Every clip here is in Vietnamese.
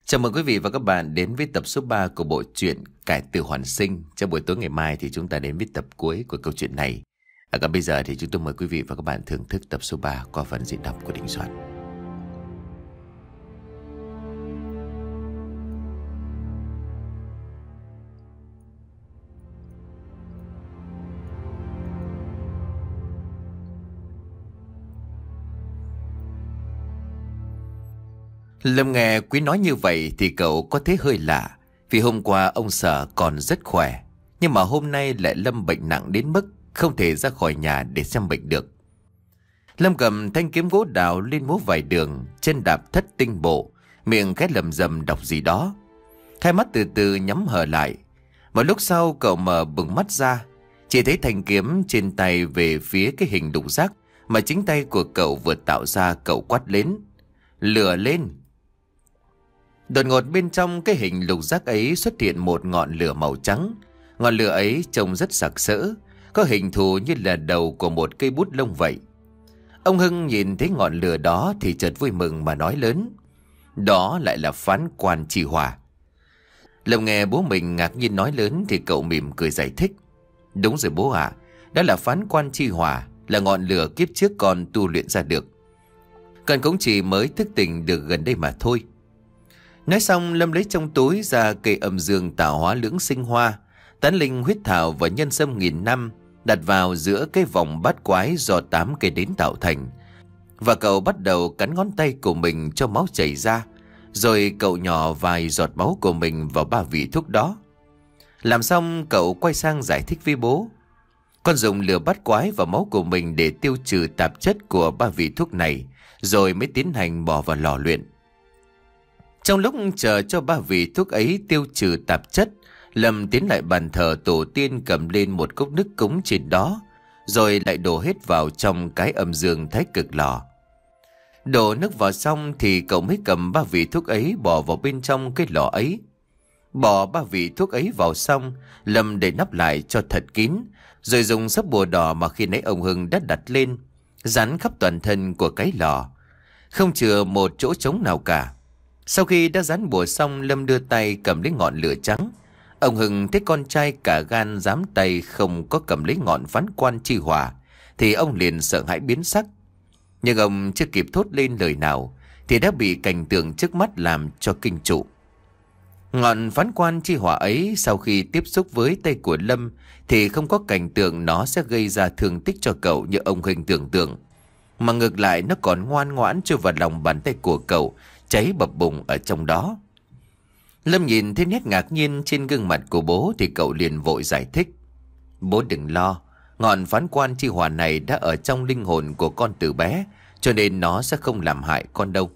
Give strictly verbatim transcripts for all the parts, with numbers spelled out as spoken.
Chào mừng quý vị và các bạn đến với tập số ba của bộ truyện Cải Tử Hoàn Sinh. Trong buổi tối ngày mai thì chúng ta đến với tập cuối của câu chuyện này. À, còn bây giờ thì chúng tôi mời quý vị và các bạn thưởng thức tập số ba qua phần diễn đọc của Đình Soạn. Lâm nghe Quý nói như vậy thì cậu có thấy hơi lạ. Vì hôm qua ông Sở còn rất khỏe, nhưng mà hôm nay lại Lâm bệnh nặng đến mức không thể ra khỏi nhà để xem bệnh được. Lâm cầm thanh kiếm gỗ đào lên múa vài đường, chân đạp thất tinh bộ, miệng khẽ lầm rầm đọc gì đó. Hai mắt từ từ nhắm hờ lại. Một lúc sau cậu mở bừng mắt ra, chỉ thấy thanh kiếm trên tay về phía cái hình lục giác mà chính tay của cậu vừa tạo ra. Cậu quát lên: "Lửa lên!" Đột ngột bên trong cái hình lục giác ấy xuất hiện một ngọn lửa màu trắng. Ngọn lửa ấy trông rất sặc sỡ, có hình thù như là đầu của một cây bút lông vậy. Ông Hưng nhìn thấy ngọn lửa đó thì chợt vui mừng mà nói lớn: "Đó lại là phán quan chi hỏa." Lâm nghe bố mình ngạc nhiên nói lớn thì cậu mỉm cười giải thích: "Đúng rồi bố ạ, đó là phán quan chi hỏa, là ngọn lửa kiếp trước con tu luyện ra được. Con cũng chỉ mới thức tỉnh được gần đây mà thôi." Nói xong Lâm lấy trong túi ra cây âm dương tạo hóa lưỡng sinh hoa, tán linh huyết thảo và nhân sâm nghìn năm, đặt vào giữa cái vòng bát quái do tám cây đến tạo thành. Và cậu bắt đầu cắn ngón tay của mình cho máu chảy ra, rồi cậu nhỏ vài giọt máu của mình vào ba vị thuốc đó. Làm xong cậu quay sang giải thích với bố: "Con dùng lửa bát quái và máu của mình để tiêu trừ tạp chất của ba vị thuốc này, rồi mới tiến hành bỏ vào lò luyện." Trong lúc chờ cho ba vị thuốc ấy tiêu trừ tạp chất, Lâm tiến lại bàn thờ tổ tiên, cầm lên một cốc nước cúng trên đó, rồi lại đổ hết vào trong cái âm dương thái cực lò. Đổ nước vào xong thì cậu mới cầm ba vị thuốc ấy bỏ vào bên trong cái lò ấy. Bỏ ba vị thuốc ấy vào xong, Lâm để nắp lại cho thật kín, rồi dùng sấp bùa đỏ mà khi nãy ông Hưng đã đặt lên, dán khắp toàn thân của cái lò, không chừa một chỗ trống nào cả. Sau khi đã dán bùa xong, Lâm đưa tay cầm lấy ngọn lửa trắng. Ông Hưng thấy con trai cả gan dám tay không có cầm lấy ngọn phán quan chi hỏa thì ông liền sợ hãi biến sắc. Nhưng ông chưa kịp thốt lên lời nào thì đã bị cảnh tượng trước mắt làm cho kinh trụ. Ngọn phán quan chi hỏa ấy sau khi tiếp xúc với tay của Lâm thì không có cảnh tượng nó sẽ gây ra thương tích cho cậu như ông Hưng tưởng tượng, mà ngược lại nó còn ngoan ngoãn chui vào lòng bàn tay của cậu, cháy bập bùng ở trong đó. Lâm nhìn thấy nét ngạc nhiên trên gương mặt của bố thì cậu liền vội giải thích: "Bố đừng lo, ngọn phán quan chi hỏa này đã ở trong linh hồn của con từ bé, cho nên nó sẽ không làm hại con đâu."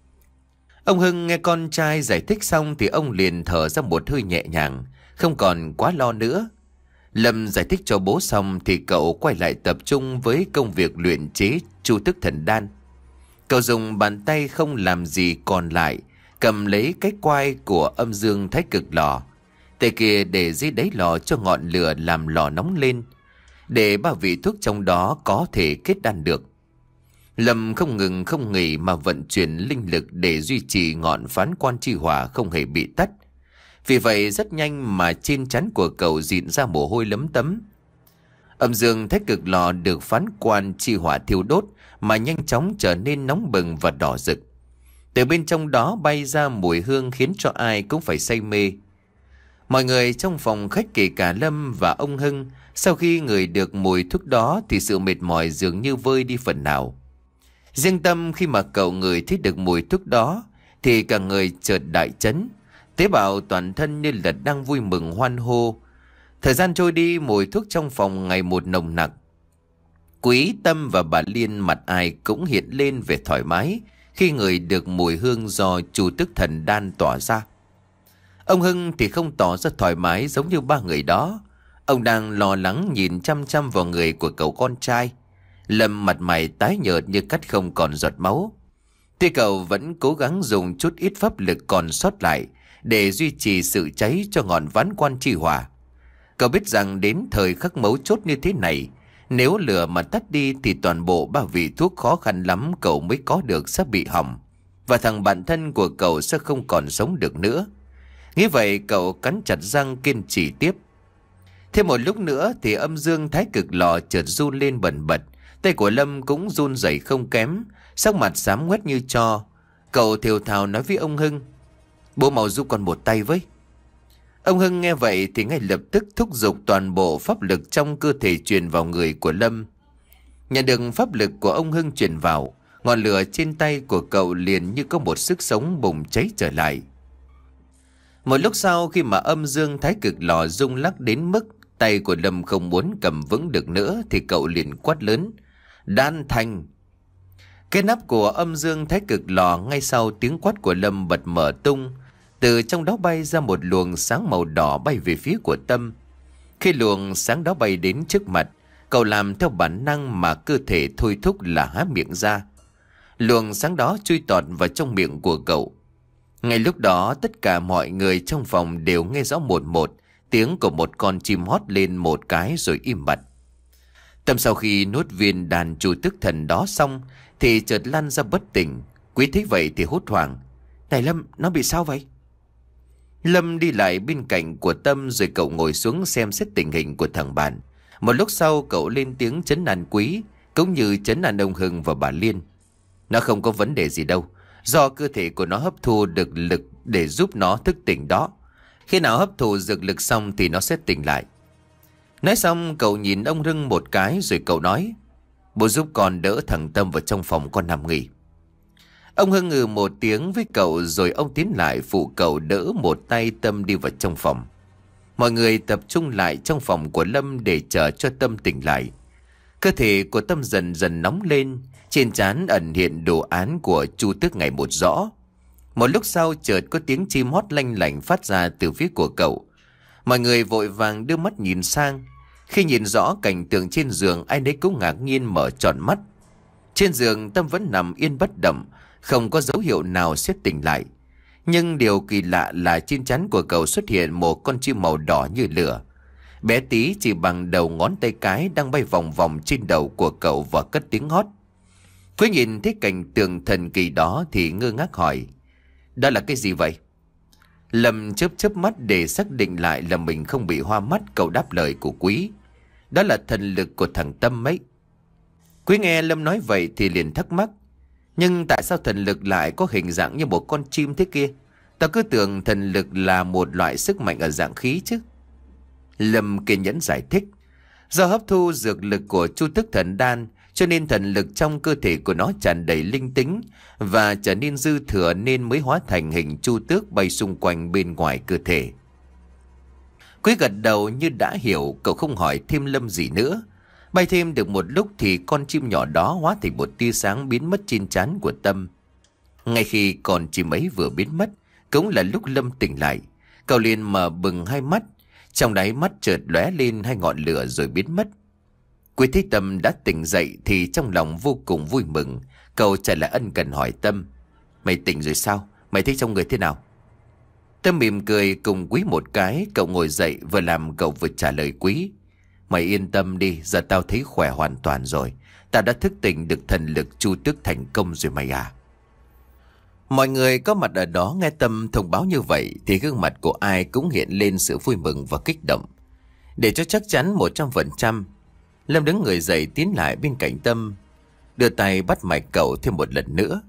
Ông Hưng nghe con trai giải thích xong thì ông liền thở ra một hơi nhẹ nhàng, không còn quá lo nữa. Lâm giải thích cho bố xong thì cậu quay lại tập trung với công việc luyện chế chu tức thần đan. Cậu dùng bàn tay không làm gì còn lại, cầm lấy cái quai của âm dương thái cực lò, tay kia để dưới đáy lò cho ngọn lửa làm lò nóng lên, để ba vị thuốc trong đó có thể kết đan được. Lâm không ngừng không nghỉ mà vận chuyển linh lực để duy trì ngọn phán quan chi hỏa không hề bị tắt. Vì vậy rất nhanh mà trên trán của cậu rịn ra mồ hôi lấm tấm. Âm dương thái cực lò được phán quan chi hỏa thiêu đốt mà nhanh chóng trở nên nóng bừng và đỏ rực. Từ bên trong đó bay ra mùi hương khiến cho ai cũng phải say mê. Mọi người trong phòng khách kể cả Lâm và ông Hưng, sau khi ngửi được mùi thuốc đó thì sự mệt mỏi dường như vơi đi phần nào. Riêng Tâm khi mà cậu ngửi thấy được mùi thuốc đó thì cả người chợt đại chấn, tế bào toàn thân như là đang vui mừng hoan hô. Thời gian trôi đi, mùi thuốc trong phòng ngày một nồng nặc. Quý, Tâm và bà Liên mặt ai cũng hiện lên vẻ thoải mái khi ngửi được mùi hương do chu tức thần đan tỏa ra. Ông Hưng thì không tỏ ra thoải mái giống như ba người đó. Ông đang lo lắng nhìn chăm chăm vào người của cậu con trai. Lâm mặt mày tái nhợt như cắt không còn giọt máu. Tuy cậu vẫn cố gắng dùng chút ít pháp lực còn sót lại để duy trì sự cháy cho ngọn ván quan chi hỏa. Cậu biết rằng đến thời khắc mấu chốt như thế này, nếu lửa mà tắt đi thì toàn bộ ba vị thuốc khó khăn lắm cậu mới có được sắp bị hỏng. và thằng bạn thân của cậu sẽ không còn sống được nữa. Nghĩ vậy cậu cắn chặt răng kiên trì tiếp. Thêm một lúc nữa thì âm dương thái cực lò chợt run lên bần bật. Tay của Lâm cũng run rẩy không kém, sắc mặt xám ngoét như tro. Cậu thều thào nói với ông Hưng: "Bố mau giúp con một tay với." Ông Hưng nghe vậy thì ngay lập tức thúc giục toàn bộ pháp lực trong cơ thể truyền vào người của Lâm. Nhận được pháp lực của ông Hưng truyền vào, ngọn lửa trên tay của cậu liền như có một sức sống bùng cháy trở lại. Một lúc sau, khi mà âm dương thái cực lò rung lắc đến mức tay của Lâm không muốn cầm vững được nữa, thì cậu liền quát lớn: "Đan thành!" Cái nắp của âm dương thái cực lò ngay sau tiếng quát của Lâm bật mở tung. Từ trong đó bay ra một luồng sáng màu đỏ bay về phía của Tâm. Khi luồng sáng đó bay đến trước mặt, cậu làm theo bản năng mà cơ thể thôi thúc là há miệng ra. Luồng sáng đó chui tọt vào trong miệng của cậu. Ngay lúc đó tất cả mọi người trong phòng đều nghe rõ một một tiếng của một con chim hót lên một cái rồi im bặt. Tâm sau khi nuốt viên đàn chu tức thần đó xong thì chợt lăn ra bất tỉnh. Quý thấy vậy thì hốt hoảng: "Này Lâm, nó bị sao vậy?" Lâm đi lại bên cạnh của Tâm rồi cậu ngồi xuống xem xét tình hình của thằng bạn. Một lúc sau cậu lên tiếng trấn an Quý, cũng như trấn an ông Hưng và bà Liên: "Nó không có vấn đề gì đâu, do cơ thể của nó hấp thu được lực để giúp nó thức tỉnh đó. Khi nào hấp thụ dược lực xong thì nó sẽ tỉnh lại." Nói xong cậu nhìn ông Hưng một cái rồi cậu nói: "Bố giúp con đỡ thằng Tâm vào trong phòng con nằm nghỉ." Ông Hưng ngừ một tiếng với cậu rồi ông tiến lại phụ cậu đỡ một tay Tâm đi vào trong phòng. Mọi người tập trung lại trong phòng của Lâm để chờ cho Tâm tỉnh lại. Cơ thể của Tâm dần dần nóng lên, trên trán ẩn hiện đồ án của chu tước ngày một rõ. Một lúc sau chợt có tiếng chim hót lanh lảnh phát ra từ phía của cậu. Mọi người vội vàng đưa mắt nhìn sang. Khi nhìn rõ cảnh tượng trên giường, ai nấy cũng ngạc nhiên mở tròn mắt. Trên giường Tâm vẫn nằm yên bất động, không có dấu hiệu nào sẽ tỉnh lại. Nhưng điều kỳ lạ là trên trán của cậu xuất hiện một con chim màu đỏ như lửa. Bé tí chỉ bằng đầu ngón tay cái đang bay vòng vòng trên đầu của cậu và cất tiếng hót. Quý nhìn thấy cảnh tượng thần kỳ đó thì ngơ ngác hỏi: "Đó là cái gì vậy?" Lâm chớp chớp mắt để xác định lại là mình không bị hoa mắt, cậu đáp lời của Quý: "Đó là thần lực của thằng Tâm ấy." Quý nghe Lâm nói vậy thì liền thắc mắc: "Nhưng tại sao thần lực lại có hình dạng như một con chim thế kia? Tao cứ tưởng thần lực là một loại sức mạnh ở dạng khí chứ." Lâm kiên nhẫn giải thích: "Do hấp thu dược lực của chu tức thần đan, cho nên thần lực trong cơ thể của nó tràn đầy linh tính và trở nên dư thừa, nên mới hóa thành hình chu tước bay xung quanh bên ngoài cơ thể." Quý gật đầu như đã hiểu, cậu không hỏi thêm Lâm gì nữa. Bay thêm được một lúc thì con chim nhỏ đó hóa thành một tia sáng biến mất trên trán của Tâm. Ngay khi con chim ấy vừa biến mất, cũng là lúc Lâm tỉnh lại. Cậu liền mở bừng hai mắt, trong đáy mắt chợt lóe lên hai ngọn lửa rồi biến mất. Quý thấy Tâm đã tỉnh dậy thì trong lòng vô cùng vui mừng. Cậu trả lại ân cần hỏi Tâm: "Mày tỉnh rồi sao? Mày thấy trong người thế nào?" Tâm mỉm cười cùng Quý một cái, cậu ngồi dậy vừa làm cậu vừa trả lời Quý: "Mày yên tâm đi, giờ tao thấy khỏe hoàn toàn rồi. Tao đã thức tỉnh được thần lực chu tước thành công rồi mày à." Mọi người có mặt ở đó nghe Tâm thông báo như vậy thì gương mặt của ai cũng hiện lên sự vui mừng và kích động. Để cho chắc chắn một trăm phần trăm, Lâm đứng người dậy tiến lại bên cạnh Tâm, đưa tay bắt mạch cậu thêm một lần nữa.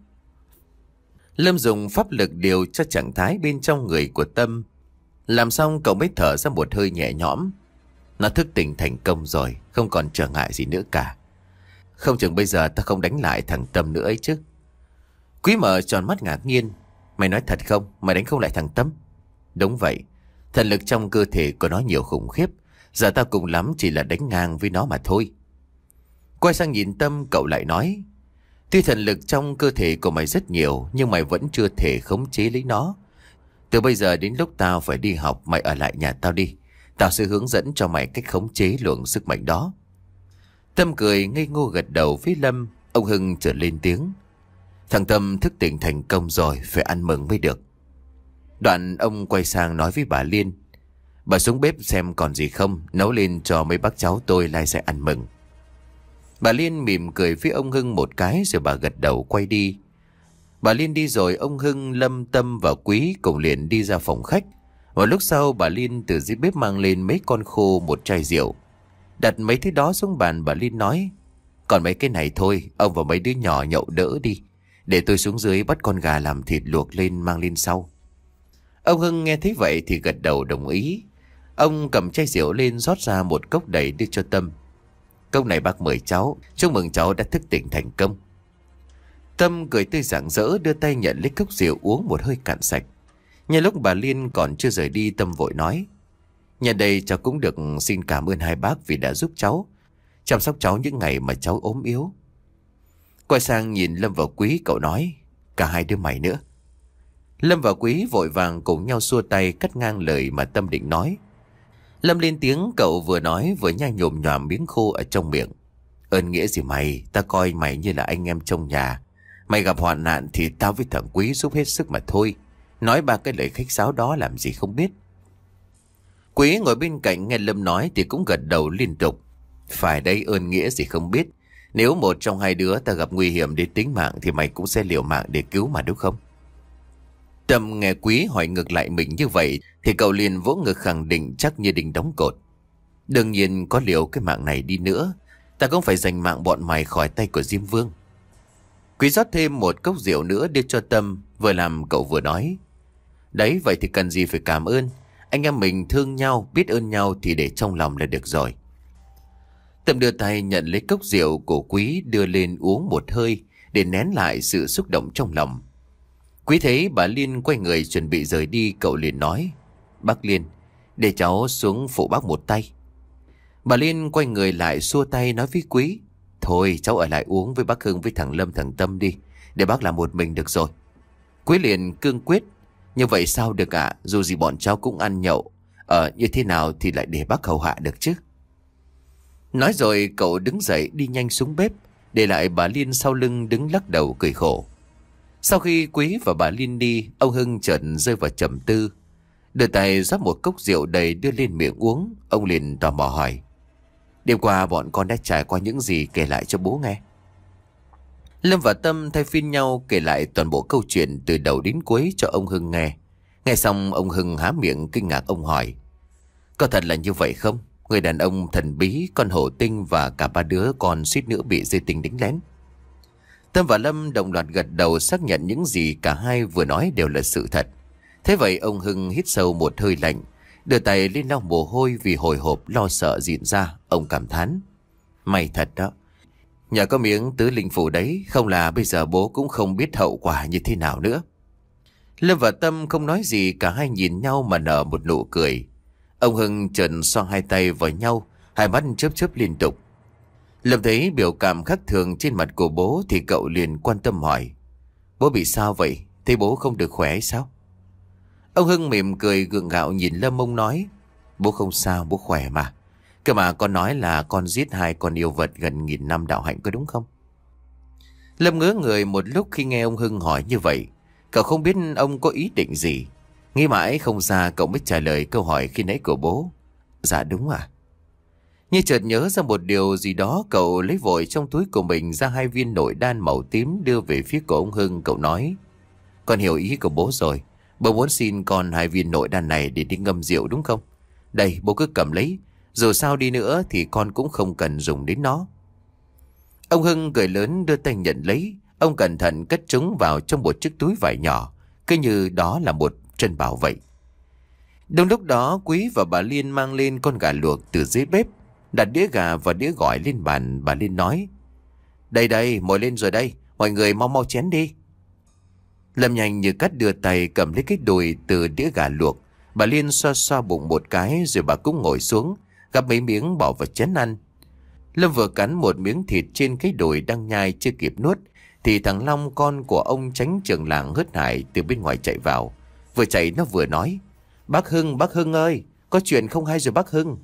Lâm dùng pháp lực điều cho trạng thái bên trong người của Tâm. Làm xong cậu mới thở ra một hơi nhẹ nhõm. Nó thức tỉnh thành công rồi, không còn trở ngại gì nữa cả. Không chừng bây giờ ta không đánh lại thằng Tâm nữa ấy chứ. Quý mở tròn mắt ngạc nhiên: "Mày nói thật không? Mày đánh không lại thằng Tâm?" "Đúng vậy. Thần lực trong cơ thể của nó nhiều khủng khiếp. Giờ ta cùng lắm chỉ là đánh ngang với nó mà thôi." Quay sang nhìn Tâm, cậu lại nói: "Tuy thần lực trong cơ thể của mày rất nhiều, nhưng mày vẫn chưa thể khống chế lấy nó. Từ bây giờ đến lúc tao phải đi học, mày ở lại nhà tao đi. Tao sẽ hướng dẫn cho mày cách khống chế luồng sức mạnh đó." Tâm cười ngây ngô gật đầu với Lâm. Ông Hưng chợt lên tiếng: "Thằng Tâm thức tỉnh thành công rồi, phải ăn mừng mới được." Đoạn ông quay sang nói với bà Liên: "Bà xuống bếp xem còn gì không, nấu lên cho mấy bác cháu tôi lai sẽ ăn mừng." Bà Liên mỉm cười với ông Hưng một cái rồi bà gật đầu quay đi. Bà Liên đi rồi, ông Hưng, Lâm, Tâm và Quý cùng liền đi ra phòng khách. Một lúc sau bà Liên từ dưới bếp mang lên mấy con khô, một chai rượu. Đặt mấy thứ đó xuống bàn, bà Liên nói: "Còn mấy cái này thôi, ông và mấy đứa nhỏ nhậu đỡ đi. Để tôi xuống dưới bắt con gà làm thịt luộc lên mang lên sau." Ông Hưng nghe thấy vậy thì gật đầu đồng ý. Ông cầm chai rượu lên rót ra một cốc đầy đưa cho Tâm. "Cốc này bác mời cháu, chúc mừng cháu đã thức tỉnh thành công." Tâm cười tươi rạng rỡ đưa tay nhận lấy cốc rượu uống một hơi cạn sạch. Nhân lúc bà Liên còn chưa rời đi, Tâm vội nói: "Nhân đây cháu cũng được xin cảm ơn hai bác vì đã giúp cháu chăm sóc cháu những ngày mà cháu ốm yếu." Quay sang nhìn Lâm và Quý, cậu nói: "Cả hai đứa mày nữa." Lâm và Quý vội vàng cùng nhau xua tay cắt ngang lời mà Tâm định nói. Lâm lên tiếng, cậu vừa nói vừa nhai nhồm nhòm miếng khô ở trong miệng. "Ơn nghĩa gì mày, ta coi mày như là anh em trong nhà. Mày gặp hoạn nạn thì tao với thằng Quý giúp hết sức mà thôi. Nói ba cái lời khách sáo đó làm gì không biết." Quý ngồi bên cạnh nghe Lâm nói thì cũng gật đầu liên tục. "Phải đấy, ơn nghĩa gì không biết. Nếu một trong hai đứa ta gặp nguy hiểm đến tính mạng thì mày cũng sẽ liều mạng để cứu mà, đúng không?" Tâm nghe Quý hỏi ngược lại mình như vậy thì cậu liền vỗ ngực khẳng định chắc như đinh đóng cột: "Đương nhiên, có liều cái mạng này đi nữa, ta cũng phải giành mạng bọn mày khỏi tay của Diêm Vương." Quý rót thêm một cốc rượu nữa đưa cho Tâm, vừa làm cậu vừa nói: "Đấy, vậy thì cần gì phải cảm ơn. Anh em mình thương nhau, biết ơn nhau thì để trong lòng là được rồi." Tâm đưa tay nhận lấy cốc rượu của Quý đưa lên uống một hơi để nén lại sự xúc động trong lòng. Quý thấy bà Liên quay người chuẩn bị rời đi, cậu liền nói: "Bác Liên, để cháu xuống phụ bác một tay." Bà Liên quay người lại xua tay nói với Quý: "Thôi cháu ở lại uống với bác Hưng với thằng Lâm thằng Tâm đi, để bác làm một mình được rồi." Quý liền cương quyết: "Như vậy sao được ạ, dù gì bọn cháu cũng ăn nhậu. Ờ như thế nào thì lại để bác hầu hạ được chứ." Nói rồi cậu đứng dậy đi nhanh xuống bếp, để lại bà Liên sau lưng đứng lắc đầu cười khổ. Sau khi Quý và bà Liên đi, ông Hưng chợt rơi vào trầm tư. Đưa tay rót một cốc rượu đầy đưa lên miệng uống. Ông liền tò mò hỏi: "Đêm qua bọn con đã trải qua những gì, kể lại cho bố nghe." Lâm và Tâm thay phiên nhau kể lại toàn bộ câu chuyện từ đầu đến cuối cho ông Hưng nghe. Nghe xong ông Hưng há miệng kinh ngạc, ông hỏi: "Có thật là như vậy không? Người đàn ông thần bí, con hổ tinh và cả ba đứa con suýt nữa bị dây tinh đánh lén?" Tâm và Lâm đồng loạt gật đầu xác nhận những gì cả hai vừa nói đều là sự thật. Thế vậy ông Hưng hít sâu một hơi lạnh, đưa tay lên lau mồ hôi vì hồi hộp lo sợ dịn ra. Ông cảm thán: "May thật đó. Nhờ có miếng tứ linh phủ đấy, không là bây giờ bố cũng không biết hậu quả như thế nào nữa." Lâm và Tâm không nói gì, cả hai nhìn nhau mà nở một nụ cười. Ông Hưng chợt xoa hai tay vào nhau, hai mắt chớp chớp liên tục. Lâm thấy biểu cảm khác thường trên mặt của bố thì cậu liền quan tâm hỏi: "Bố bị sao vậy? Thấy bố không được khỏe hay sao?" Ông Hưng mỉm cười gượng gạo nhìn Lâm, ông nói: "Bố không sao, bố khỏe mà. Cơ mà con nói là con giết hai con yêu vật gần nghìn năm đạo hạnh có đúng không?" Lâm ngớ người một lúc khi nghe ông Hưng hỏi như vậy. Cậu không biết ông có ý định gì. Nghĩ mãi không ra, cậu mới trả lời câu hỏi khi nãy của bố: "Dạ đúng à." Như chợt nhớ ra một điều gì đó, cậu lấy vội trong túi của mình ra hai viên nội đan màu tím đưa về phía của ông Hưng. Cậu nói: "Con hiểu ý của bố rồi. Bố muốn xin con hai viên nội đan này để đi ngâm rượu đúng không? Đây, bố cứ cầm lấy. Dù sao đi nữa thì con cũng không cần dùng đến nó." Ông Hưng cười lớn đưa tay nhận lấy. Ông cẩn thận cất chúng vào trong một chiếc túi vải nhỏ, cứ như đó là một trân bảo vậy. Đúng lúc đó Quý và bà Liên mang lên con gà luộc từ dưới bếp, đặt đĩa gà và đĩa gỏi lên bàn. Bà Liên nói: "Đây đây, mồi lên rồi đây, mọi người mau mau chén đi." Lâm nhanh như cắt đưa tay cầm lấy cái đùi từ đĩa gà luộc. Bà Liên xoa xoa bụng một cái rồi bà cũng ngồi xuống, gắp mấy miếng bỏ vào chén ăn. Lâm vừa cắn một miếng thịt trên cái đùi đang nhai chưa kịp nuốt thì thằng Long, con của ông Chánh trưởng làng Hớt Hải, từ bên ngoài chạy vào. Vừa chạy nó vừa nói: "Bác Hưng, bác Hưng ơi, có chuyện không hay rồi bác Hưng."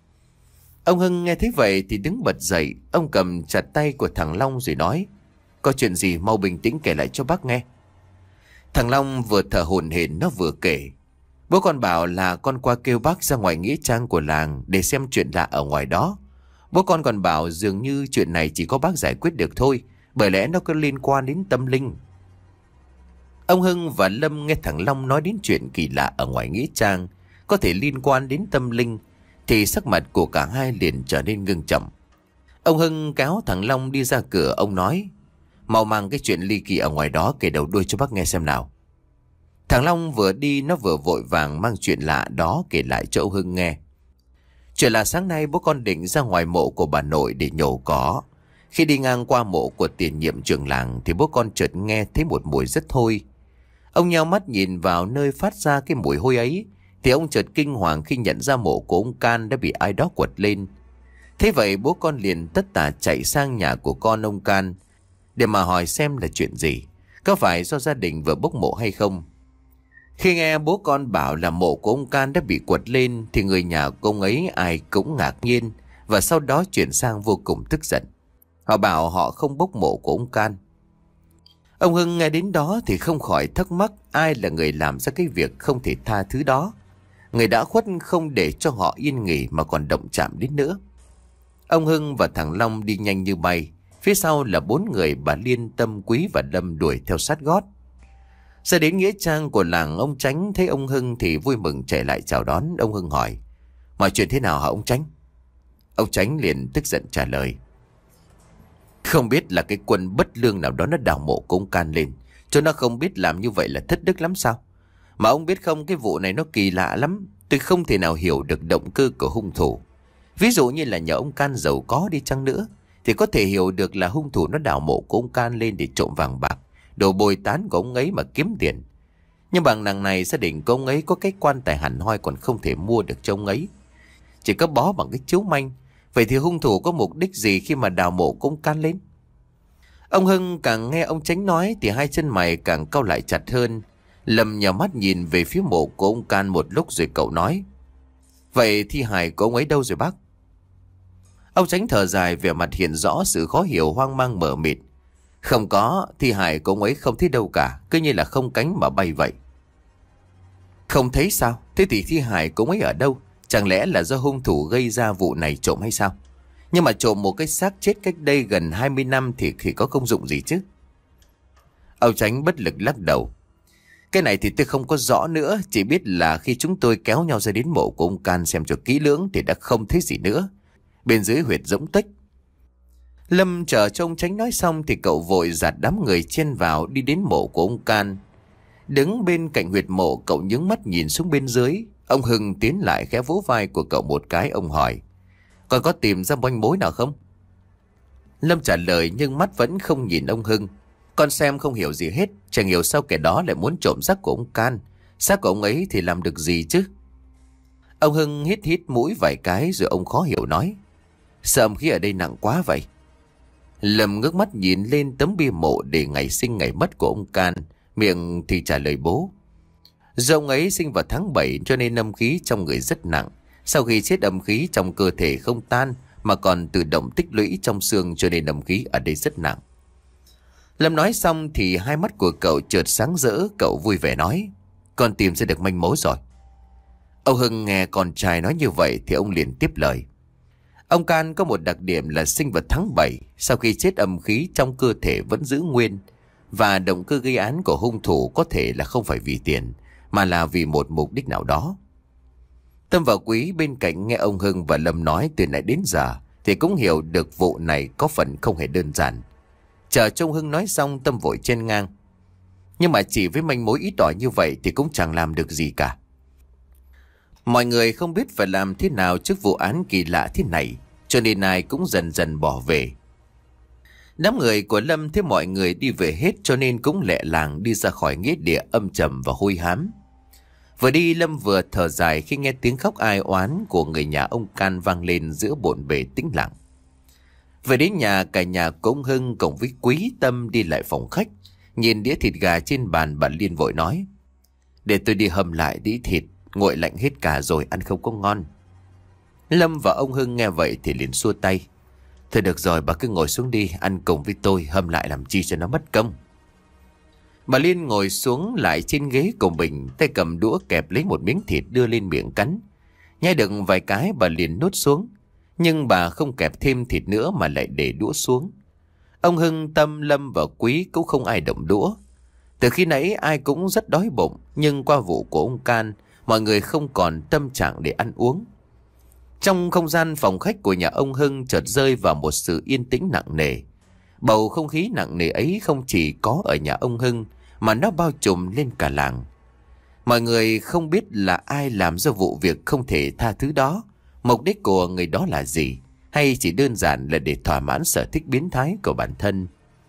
Ông Hưng nghe thấy vậy thì đứng bật dậy. Ông cầm chặt tay của thằng Long rồi nói: "Có chuyện gì mau bình tĩnh kể lại cho bác nghe." Thằng Long vừa thở hổn hển nó vừa kể: "Bố con bảo là con qua kêu bác ra ngoài nghĩa trang của làng để xem chuyện lạ ở ngoài đó. Bố con còn bảo dường như chuyện này chỉ có bác giải quyết được thôi, bởi lẽ nó có liên quan đến tâm linh." Ông Hưng và Lâm nghe thằng Long nói đến chuyện kỳ lạ ở ngoài nghĩa trang có thể liên quan đến tâm linh, thì sắc mặt của cả hai liền trở nên ngưng trọng. Ông Hưng kéo thằng Long đi ra cửa. Ông nói: "Mau mang cái chuyện ly kỳ ở ngoài đó kể đầu đuôi cho bác nghe xem nào." Thằng Long vừa đi nó vừa vội vàng mang chuyện lạ đó kể lại cho ông Hưng nghe. Chuyện là sáng nay bố con định ra ngoài mộ của bà nội để nhổ cỏ. Khi đi ngang qua mộ của tiền nhiệm trưởng làng thì bố con chợt nghe thấy một mùi rất hôi. Ông nheo mắt nhìn vào nơi phát ra cái mùi hôi ấy thì ông chợt kinh hoàng khi nhận ra mộ của ông Can đã bị ai đó quật lên. Thế vậy bố con liền tất tả chạy sang nhà của con ông Can để mà hỏi xem là chuyện gì, có phải do gia đình vừa bốc mộ hay không. Khi nghe bố con bảo là mộ của ông Can đã bị quật lên thì người nhà của ông ấy ai cũng ngạc nhiên và sau đó chuyển sang vô cùng tức giận. Họ bảo họ không bốc mộ của ông Can. Ông Hưng nghe đến đó thì không khỏi thắc mắc ai là người làm ra cái việc không thể tha thứ đó. Người đã khuất không để cho họ yên nghỉ mà còn động chạm đến nữa. Ông Hưng và thằng Long đi nhanh như bay. Phía sau là bốn người bà Liên, Tâm, Quý và Lâm đuổi theo sát gót. Ra đến nghĩa trang của làng, ông Chánh thấy ông Hưng thì vui mừng chạy lại chào đón. Ông Hưng hỏi: "Mọi chuyện thế nào hả ông Chánh?" Ông Chánh liền tức giận trả lời: "Không biết là cái quân bất lương nào đó nó đào mộ của ông Can lên, cho nó không biết làm như vậy là thất đức lắm sao? Mà ông biết không, cái vụ này nó kỳ lạ lắm. Tôi không thể nào hiểu được động cơ của hung thủ. Ví dụ như là nhờ ông Can giàu có đi chăng nữa thì có thể hiểu được là hung thủ nó đào mộ của ông Can lên để trộm vàng bạc, đồ bồi tán của ông ấy mà kiếm tiền. Nhưng bằng đằng này gia đình của ông ấy có cái quan tài hẳn hoi còn không thể mua được cho ông ấy, chỉ có bó bằng cái chiếu manh. Vậy thì hung thủ có mục đích gì khi mà đào mộ của ông Can lên?" Ông Hưng càng nghe ông Chánh nói thì hai chân mày càng cau lại chặt hơn. Lâm nhào mắt nhìn về phía mộ của ông Can một lúc rồi cậu nói: "Vậy thi hài của ông ấy đâu rồi bác?" Ông Chánh thở dài, vẻ mặt hiện rõ sự khó hiểu, hoang mang mờ mịt. "Không có, thi hài của ông ấy không thấy đâu cả, cứ như là không cánh mà bay vậy." "Không thấy sao? Thế thì thi hài của ông ấy ở đâu? Chẳng lẽ là do hung thủ gây ra vụ này trộm hay sao? Nhưng mà trộm một cái xác chết cách đây gần hai mươi năm thì, thì có công dụng gì chứ?" Ông Chánh bất lực lắc đầu: "Cái này thì tôi không có rõ nữa, chỉ biết là khi chúng tôi kéo nhau ra đến mộ của ông Can xem cho kỹ lưỡng thì đã không thấy gì nữa. Bên dưới huyệt rỗng tuếch." Lâm chờ cho ông Chánh nói xong thì cậu vội dạt đám người chen vào đi đến mộ của ông Can. Đứng bên cạnh huyệt mộ, cậu nhướng mắt nhìn xuống bên dưới. Ông Hưng tiến lại khẽ vỗ vai của cậu một cái. Ông hỏi: "Còn có tìm ra manh mối nào không?" Lâm trả lời nhưng mắt vẫn không nhìn ông Hưng. "Con xem không hiểu gì hết, chẳng hiểu sao kẻ đó lại muốn trộm xác của ông Can. Xác của ông ấy thì làm được gì chứ?" Ông Hưng hít hít mũi vài cái rồi ông khó hiểu nói: "Sao âm khí ở đây nặng quá vậy?" Lâm ngước mắt nhìn lên tấm bia mộ để ngày sinh ngày mất của ông Can, miệng thì trả lời bố: "Do ông ấy sinh vào tháng bảy cho nên âm khí trong người rất nặng. Sau khi chết âm khí trong cơ thể không tan mà còn tự động tích lũy trong xương cho nên âm khí ở đây rất nặng." Lâm nói xong thì hai mắt của cậu chợt sáng rỡ. Cậu vui vẻ nói: "Con tìm ra được manh mối rồi." Ông Hưng nghe con trai nói như vậy thì ông liền tiếp lời: "Ông Can có một đặc điểm là sinh vào tháng bảy. Sau khi chết âm khí trong cơ thể vẫn giữ nguyên. Và động cơ gây án của hung thủ có thể là không phải vì tiền mà là vì một mục đích nào đó." Tâm và Quý bên cạnh nghe ông Hưng và Lâm nói từ nãy đến giờ thì cũng hiểu được vụ này có phần không hề đơn giản. Chờ trông Hưng nói xong, Tâm vội chen ngang: "Nhưng mà chỉ với manh mối ít ỏi như vậy thì cũng chẳng làm được gì cả. Mọi người không biết phải làm thế nào trước vụ án kỳ lạ thế này, cho nên ai cũng dần dần bỏ về." Đám người của Lâm thấy mọi người đi về hết cho nên cũng lẹ làng đi ra khỏi nghĩa địa âm trầm và hôi hám. Vừa đi Lâm vừa thở dài khi nghe tiếng khóc ai oán của người nhà ông Can vang lên giữa bộn bề tĩnh lặng. Về đến nhà, cả nhà của ông Hưng cùng với Quý, Tâm đi lại phòng khách. Nhìn đĩa thịt gà trên bàn, bà Liên vội nói: "Để tôi đi hầm lại đĩa thịt, nguội lạnh hết cả rồi, ăn không có ngon." Lâm và ông Hưng nghe vậy thì liền xua tay: "Thôi được rồi, bà cứ ngồi xuống đi, ăn cùng với tôi, hâm lại làm chi cho nó mất công." Bà Liên ngồi xuống lại trên ghế của mình, tay cầm đũa kẹp lấy một miếng thịt đưa lên miệng cắn. Nhai được vài cái bà liền nuốt xuống, nhưng bà không kẹp thêm thịt nữa mà lại để đũa xuống. Ông Hưng, Tâm, Lâm và Quý cũng không ai động đũa. Từ khi nãy ai cũng rất đói bụng, nhưng qua vụ của ông Can, mọi người không còn tâm trạng để ăn uống. Trong không gian phòng khách của nhà ông Hưng chợt rơi vào một sự yên tĩnh nặng nề. Bầu không khí nặng nề ấy không chỉ có ở nhà ông Hưng, mà nó bao trùm lên cả làng. Mọi người không biết là ai làm ra vụ việc không thể tha thứ đó, mục đích của người đó là gì, hay chỉ đơn giản là để thỏa mãn sở thích biến thái của bản thân.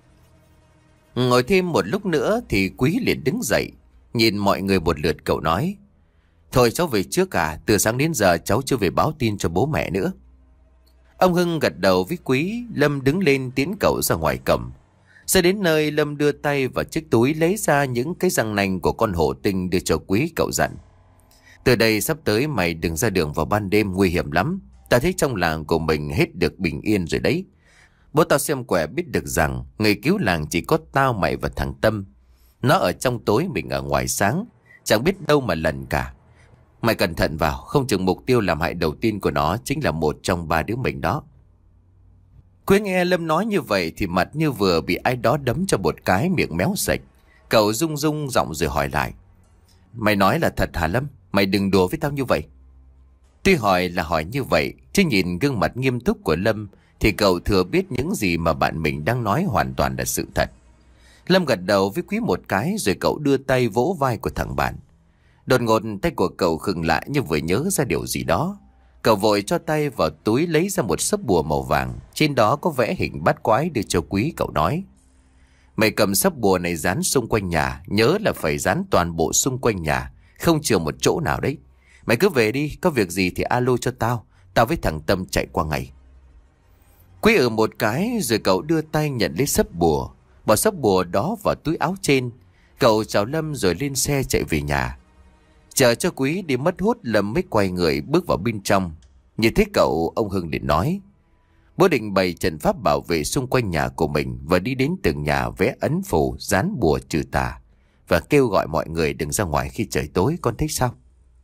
Ngồi thêm một lúc nữa thì Quý liền đứng dậy, nhìn mọi người một lượt, cậu nói: Thôi cháu về trước à, từ sáng đến giờ cháu chưa về báo tin cho bố mẹ nữa. Ông Hưng gật đầu với Quý. Lâm đứng lên tiến cậu ra ngoài cổng. Ra đến nơi, Lâm đưa tay vào chiếc túi lấy ra những cái răng nanh của con hổ tinh đưa cho Quý. Cậu dặn: Từ đây sắp tới mày đừng ra đường vào ban đêm, nguy hiểm lắm. Ta thấy trong làng của mình hết được bình yên rồi đấy. Bố tao xem quẻ biết được rằng người cứu làng chỉ có tao, mày và thằng Tâm. Nó ở trong tối, mình ở ngoài sáng, chẳng biết đâu mà lần cả. Mày cẩn thận vào, không chừng mục tiêu làm hại đầu tiên của nó chính là một trong ba đứa mình đó. Quý nghe Lâm nói như vậy thì mặt như vừa bị ai đó đấm cho một cái, miệng méo sạch. Cậu rung rung giọng rồi hỏi lại: Mày nói là thật hả Lâm? Mày đừng đùa với tao như vậy. Tuy hỏi là hỏi như vậy, chứ nhìn gương mặt nghiêm túc của Lâm thì cậu thừa biết những gì mà bạn mình đang nói hoàn toàn là sự thật. Lâm gật đầu với Quý một cái, rồi cậu đưa tay vỗ vai của thằng bạn. Đột ngột tay của cậu khựng lại như vừa nhớ ra điều gì đó. Cậu vội cho tay vào túi lấy ra một sấp bùa màu vàng, trên đó có vẽ hình bát quái đưa cho Quý. Cậu nói: Mày cầm sấp bùa này dán xung quanh nhà, nhớ là phải dán toàn bộ xung quanh nhà, không chừa một chỗ nào đấy. Mày cứ về đi, có việc gì thì alo cho tao, tao với thằng Tâm chạy qua ngay. Quý ở một cái rồi cậu đưa tay nhận lấy sấp bùa, bỏ sấp bùa đó vào túi áo trên. Cậu chào Lâm rồi lên xe chạy về nhà. Chờ cho Quý đi mất hút, Lâm mới quay người bước vào bên trong. Nhìn thấy cậu, ông Hưng liền nói: Bố định bày trận pháp bảo vệ xung quanh nhà của mình và đi đến từng nhà vẽ ấn phù, dán bùa trừ tà, và kêu gọi mọi người đừng ra ngoài khi trời tối, con thấy sao?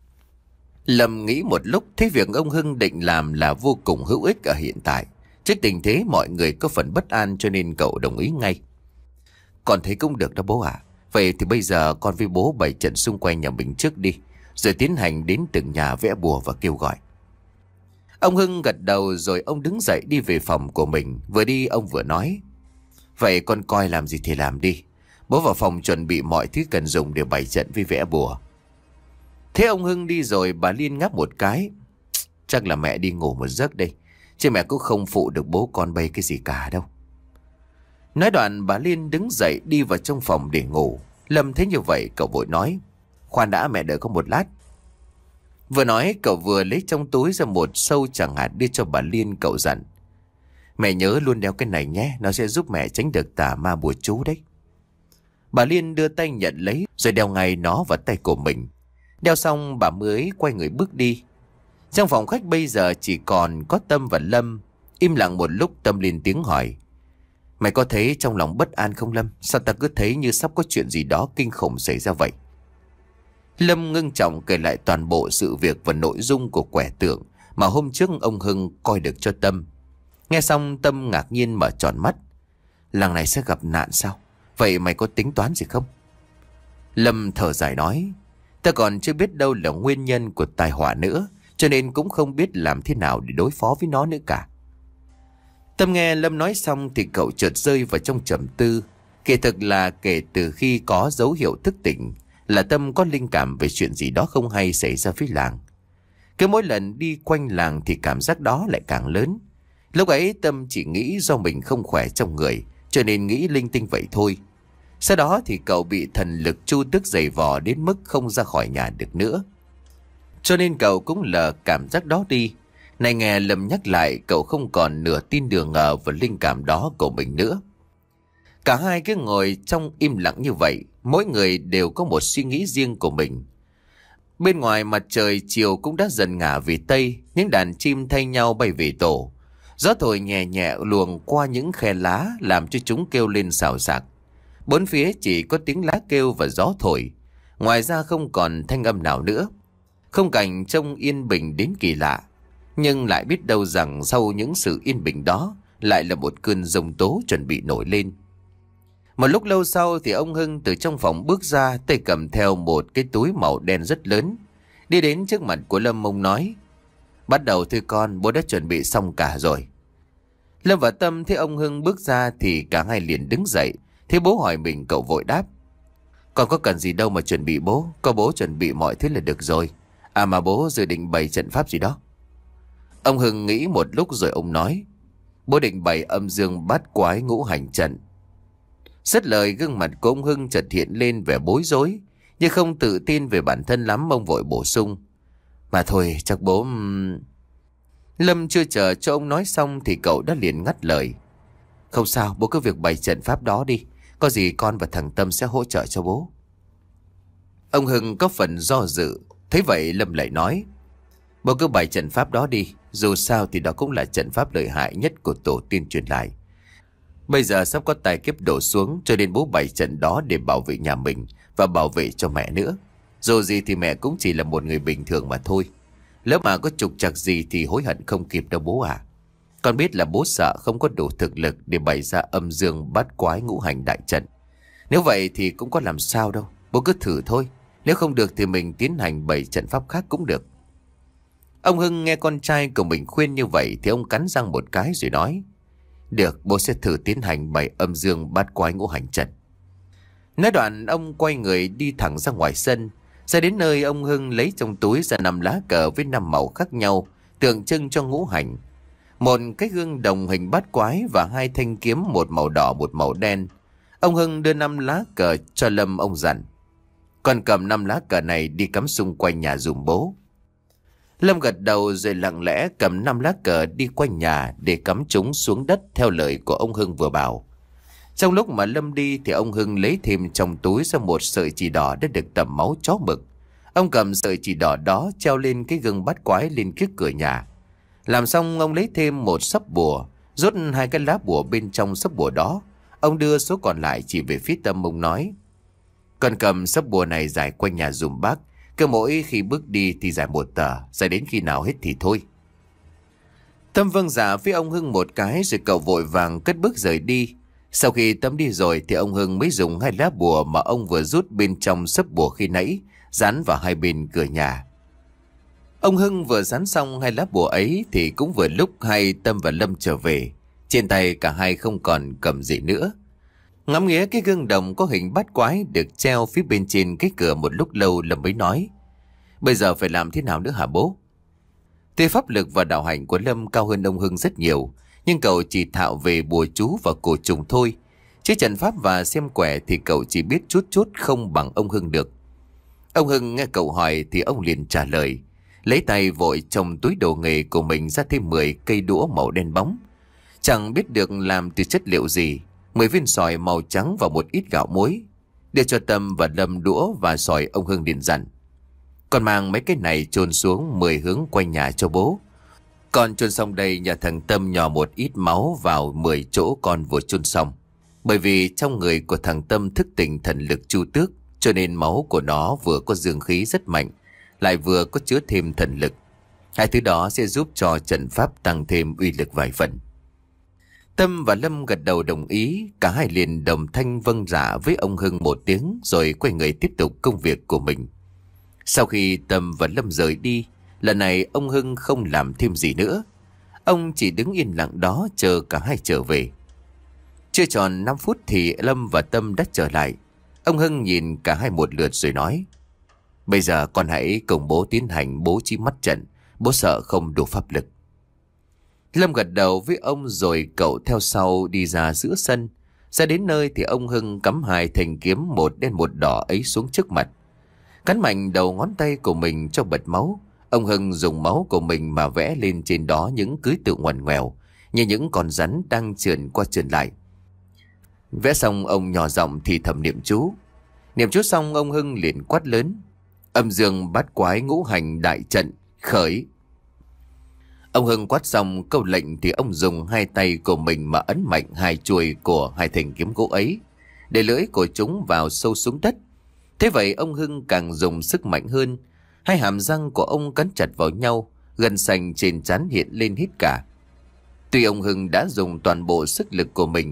Lâm nghĩ một lúc, thấy việc ông Hưng định làm là vô cùng hữu ích ở hiện tại. Trước tình thế mọi người có phần bất an cho nên cậu đồng ý ngay. Con thấy cũng được đó bố ạ. À. Vậy thì bây giờ con với bố bày trận xung quanh nhà mình trước đi, rồi tiến hành đến từng nhà vẽ bùa và kêu gọi. Ông Hưng gật đầu rồi ông đứng dậy đi về phòng của mình. Vừa đi ông vừa nói: Vậy con coi làm gì thì làm đi. Bố vào phòng chuẩn bị mọi thứ cần dùng để bày trận với vẽ bùa. Thế ông Hưng đi rồi, bà Liên ngáp một cái: Chắc là mẹ đi ngủ một giấc đây, chứ mẹ cũng không phụ được bố con bày cái gì cả đâu. Nói đoạn bà Liên đứng dậy đi vào trong phòng để ngủ. Lâm thấy như vậy cậu vội nói: Khoan đã, mẹ đợi có một lát. Vừa nói cậu vừa lấy trong túi ra một sâu chẳng hạt đưa cho bà Liên. Cậu dặn: Mẹ nhớ luôn đeo cái này nhé, nó sẽ giúp mẹ tránh được tà ma bùa chú đấy. Bà Liên đưa tay nhận lấy rồi đeo ngay nó vào tay của mình. Đeo xong bà mới quay người bước đi. Trong phòng khách bây giờ chỉ còn có Tâm và Lâm. Im lặng một lúc, Tâm lên tiếng hỏi: Mày có thấy trong lòng bất an không Lâm? Sao ta cứ thấy như sắp có chuyện gì đó kinh khủng xảy ra vậy? Lâm ngưng trọng kể lại toàn bộ sự việc và nội dung của quẻ tượng mà hôm trước ông Hưng coi được cho Tâm. Nghe xong Tâm ngạc nhiên mở tròn mắt: Làng này sẽ gặp nạn sao? Vậy mày có tính toán gì không? Lâm thở dài nói: Ta còn chưa biết đâu là nguyên nhân của tai họa nữa, cho nên cũng không biết làm thế nào để đối phó với nó nữa cả. Tâm nghe Lâm nói xong thì cậu chợt rơi vào trong trầm tư. Kể thực là kể từ khi có dấu hiệu thức tỉnh là Tâm có linh cảm về chuyện gì đó không hay xảy ra với làng. Cứ mỗi lần đi quanh làng thì cảm giác đó lại càng lớn. Lúc ấy Tâm chỉ nghĩ do mình không khỏe trong người, cho nên nghĩ linh tinh vậy thôi. Sau đó thì cậu bị thần lực chu tức giày vò đến mức không ra khỏi nhà được nữa, cho nên cậu cũng lờ cảm giác đó đi. Này nghe Lâm nhắc lại, cậu không còn nửa tin nửa ngờ vào linh cảm đó của mình nữa. Cả hai cứ ngồi trong im lặng như vậy, mỗi người đều có một suy nghĩ riêng của mình. Bên ngoài mặt trời chiều cũng đã dần ngả về tây, những đàn chim thay nhau bay về tổ. Gió thổi nhẹ nhẹ luồng qua những khe lá làm cho chúng kêu lên xào xạc. Bốn phía chỉ có tiếng lá kêu và gió thổi, ngoài ra không còn thanh âm nào nữa. Khung cảnh trông yên bình đến kỳ lạ, nhưng lại biết đâu rằng sau những sự yên bình đó lại là một cơn giông tố chuẩn bị nổi lên. Một lúc lâu sau thì ông Hưng từ trong phòng bước ra, tay cầm theo một cái túi màu đen rất lớn. Đi đến trước mặt của Lâm, ông nói: "Bắt đầu thôi con, bố đã chuẩn bị xong cả rồi." Lâm và Tâm thấy ông Hưng bước ra thì cả hai liền đứng dậy. Thế bố hỏi mình, cậu vội đáp: "Con có cần gì đâu mà chuẩn bị bố, có bố chuẩn bị mọi thứ là được rồi. À mà bố dự định bày trận pháp gì đó?" Ông Hưng nghĩ một lúc rồi ông nói: "Bố định bày âm dương bát quái ngũ hành trận." Dứt lời, gương mặt của ông Hưng chợt hiện lên vẻ bối rối, nhưng không tự tin về bản thân lắm. Ông vội bổ sung: "Mà thôi, chắc bố..." Lâm chưa chờ cho ông nói xong thì cậu đã liền ngắt lời: "Không sao, bố cứ việc bày trận pháp đó đi. Có gì con và thằng Tâm sẽ hỗ trợ cho bố." Ông Hưng có phần do dự. Thế vậy Lâm lại nói: "Bố cứ bày trận pháp đó đi. Dù sao thì đó cũng là trận pháp lợi hại nhất của tổ tiên truyền lại. Bây giờ sắp có tai kiếp đổ xuống, cho nên bố bày trận đó để bảo vệ nhà mình và bảo vệ cho mẹ nữa. Dù gì thì mẹ cũng chỉ là một người bình thường mà thôi. Lỡ mà có trục trặc gì thì hối hận không kịp đâu bố à. Con biết là bố sợ không có đủ thực lực để bày ra âm dương bát quái ngũ hành đại trận. Nếu vậy thì cũng có làm sao đâu. Bố cứ thử thôi. Nếu không được thì mình tiến hành bày trận pháp khác cũng được." Ông Hưng nghe con trai của mình khuyên như vậy thì ông cắn răng một cái rồi nói: "Được, bố sẽ thử tiến hành bày âm dương bát quái ngũ hành trận." Nói đoạn ông quay người đi thẳng ra ngoài sân. Ra đến nơi, ông Hưng lấy trong túi ra năm lá cờ với năm màu khác nhau, tượng trưng cho ngũ hành. Một cái gương đồng hình bát quái và hai thanh kiếm, một màu đỏ một màu đen. Ông Hưng đưa năm lá cờ cho Lâm, ông dặn: "Con cầm năm lá cờ này đi cắm xung quanh nhà dùm bố." Lâm gật đầu rồi lặng lẽ cầm năm lá cờ đi quanh nhà để cắm chúng xuống đất theo lời của ông Hưng vừa bảo. Trong lúc mà Lâm đi thì ông Hưng lấy thêm trong túi ra một sợi chỉ đỏ đã được tẩm máu chó mực. Ông cầm sợi chỉ đỏ đó treo lên cái gương bát quái lên trước cửa nhà. Làm xong, ông lấy thêm một sấp bùa, rút hai cái lá bùa bên trong sấp bùa đó. Ông đưa số còn lại chỉ về phía Tâm, ông nói: "Con cầm sấp bùa này giải quanh nhà dùm bác. Cứ mỗi khi bước đi thì giải một tờ, giải đến khi nào hết thì thôi." Tâm vâng dạ với ông Hưng một cái rồi cậu vội vàng cất bước rời đi. Sau khi Tâm đi rồi thì ông Hưng mới dùng hai lá bùa mà ông vừa rút bên trong sấp bùa khi nãy dán vào hai bên cửa nhà. Ông Hưng vừa dán xong hai lá bùa ấy thì cũng vừa lúc hai Tâm và Lâm trở về. Trên tay cả hai không còn cầm gì nữa. Ngắm nghía cái gương đồng có hình bát quái được treo phía bên trên cái cửa một lúc lâu, Lâm mới nói: "Bây giờ phải làm thế nào nữa hả bố?" Tuy pháp lực và đạo hành của Lâm cao hơn ông Hưng rất nhiều, nhưng cậu chỉ thạo về bùa chú và cổ trùng thôi. Chứ trận pháp và xem quẻ thì cậu chỉ biết chút chút, không bằng ông Hưng được. Ông Hưng nghe cậu hỏi thì ông liền trả lời, lấy tay vội trong túi đồ nghề của mình ra thêm mười cây đũa màu đen bóng. Chẳng biết được làm từ chất liệu gì, mười viên sỏi màu trắng và một ít gạo muối. Đưa cho Tâm và Lâm đũa và sỏi, ông Hưng liền dặn: "Còn mang mấy cái này chôn xuống mười hướng quanh nhà cho bố. Con chôn xong đây, nhà thằng Tâm nhỏ một ít máu vào mười chỗ con vừa chôn xong. Bởi vì trong người của thằng Tâm thức tỉnh thần lực chu tước, cho nên máu của nó vừa có dương khí rất mạnh, lại vừa có chứa thêm thần lực. Hai thứ đó sẽ giúp cho trận pháp tăng thêm uy lực vài phần." Tâm và Lâm gật đầu đồng ý. Cả hai liền đồng thanh vâng dạ với ông Hưng một tiếng, rồi quay người tiếp tục công việc của mình. Sau khi Tâm và Lâm rời đi, lần này ông Hưng không làm thêm gì nữa. Ông chỉ đứng yên lặng đó chờ cả hai trở về. Chưa tròn năm phút thì Lâm và Tâm đã trở lại. Ông Hưng nhìn cả hai một lượt rồi nói: "Bây giờ con hãy cùng bố tiến hành bố trí mắt trận. Bố sợ không đủ pháp lực." Lâm gật đầu với ông rồi cậu theo sau đi ra giữa sân. Ra đến nơi thì ông Hưng cắm hai thanh kiếm, một đen một đỏ ấy xuống trước mặt. Cắn mạnh đầu ngón tay của mình cho bật máu. Ông Hưng dùng máu của mình mà vẽ lên trên đó những ký tự ngoằn ngoèo, như những con rắn đang trườn qua trườn lại. Vẽ xong, ông nhỏ giọng thì thầm niệm chú. Niệm chú xong, ông Hưng liền quát lớn: "Âm dương bát quái ngũ hành đại trận khởi." Ông Hưng quát xong câu lệnh thì ông dùng hai tay của mình mà ấn mạnh hai chuôi của hai thanh kiếm gỗ ấy, để lưỡi của chúng vào sâu xuống đất. Thế vậy ông Hưng càng dùng sức mạnh hơn. Hai hàm răng của ông cắn chặt vào nhau, gân xanh trên trán hiện lên hết cả. Tuy ông Hưng đã dùng toàn bộ sức lực của mình,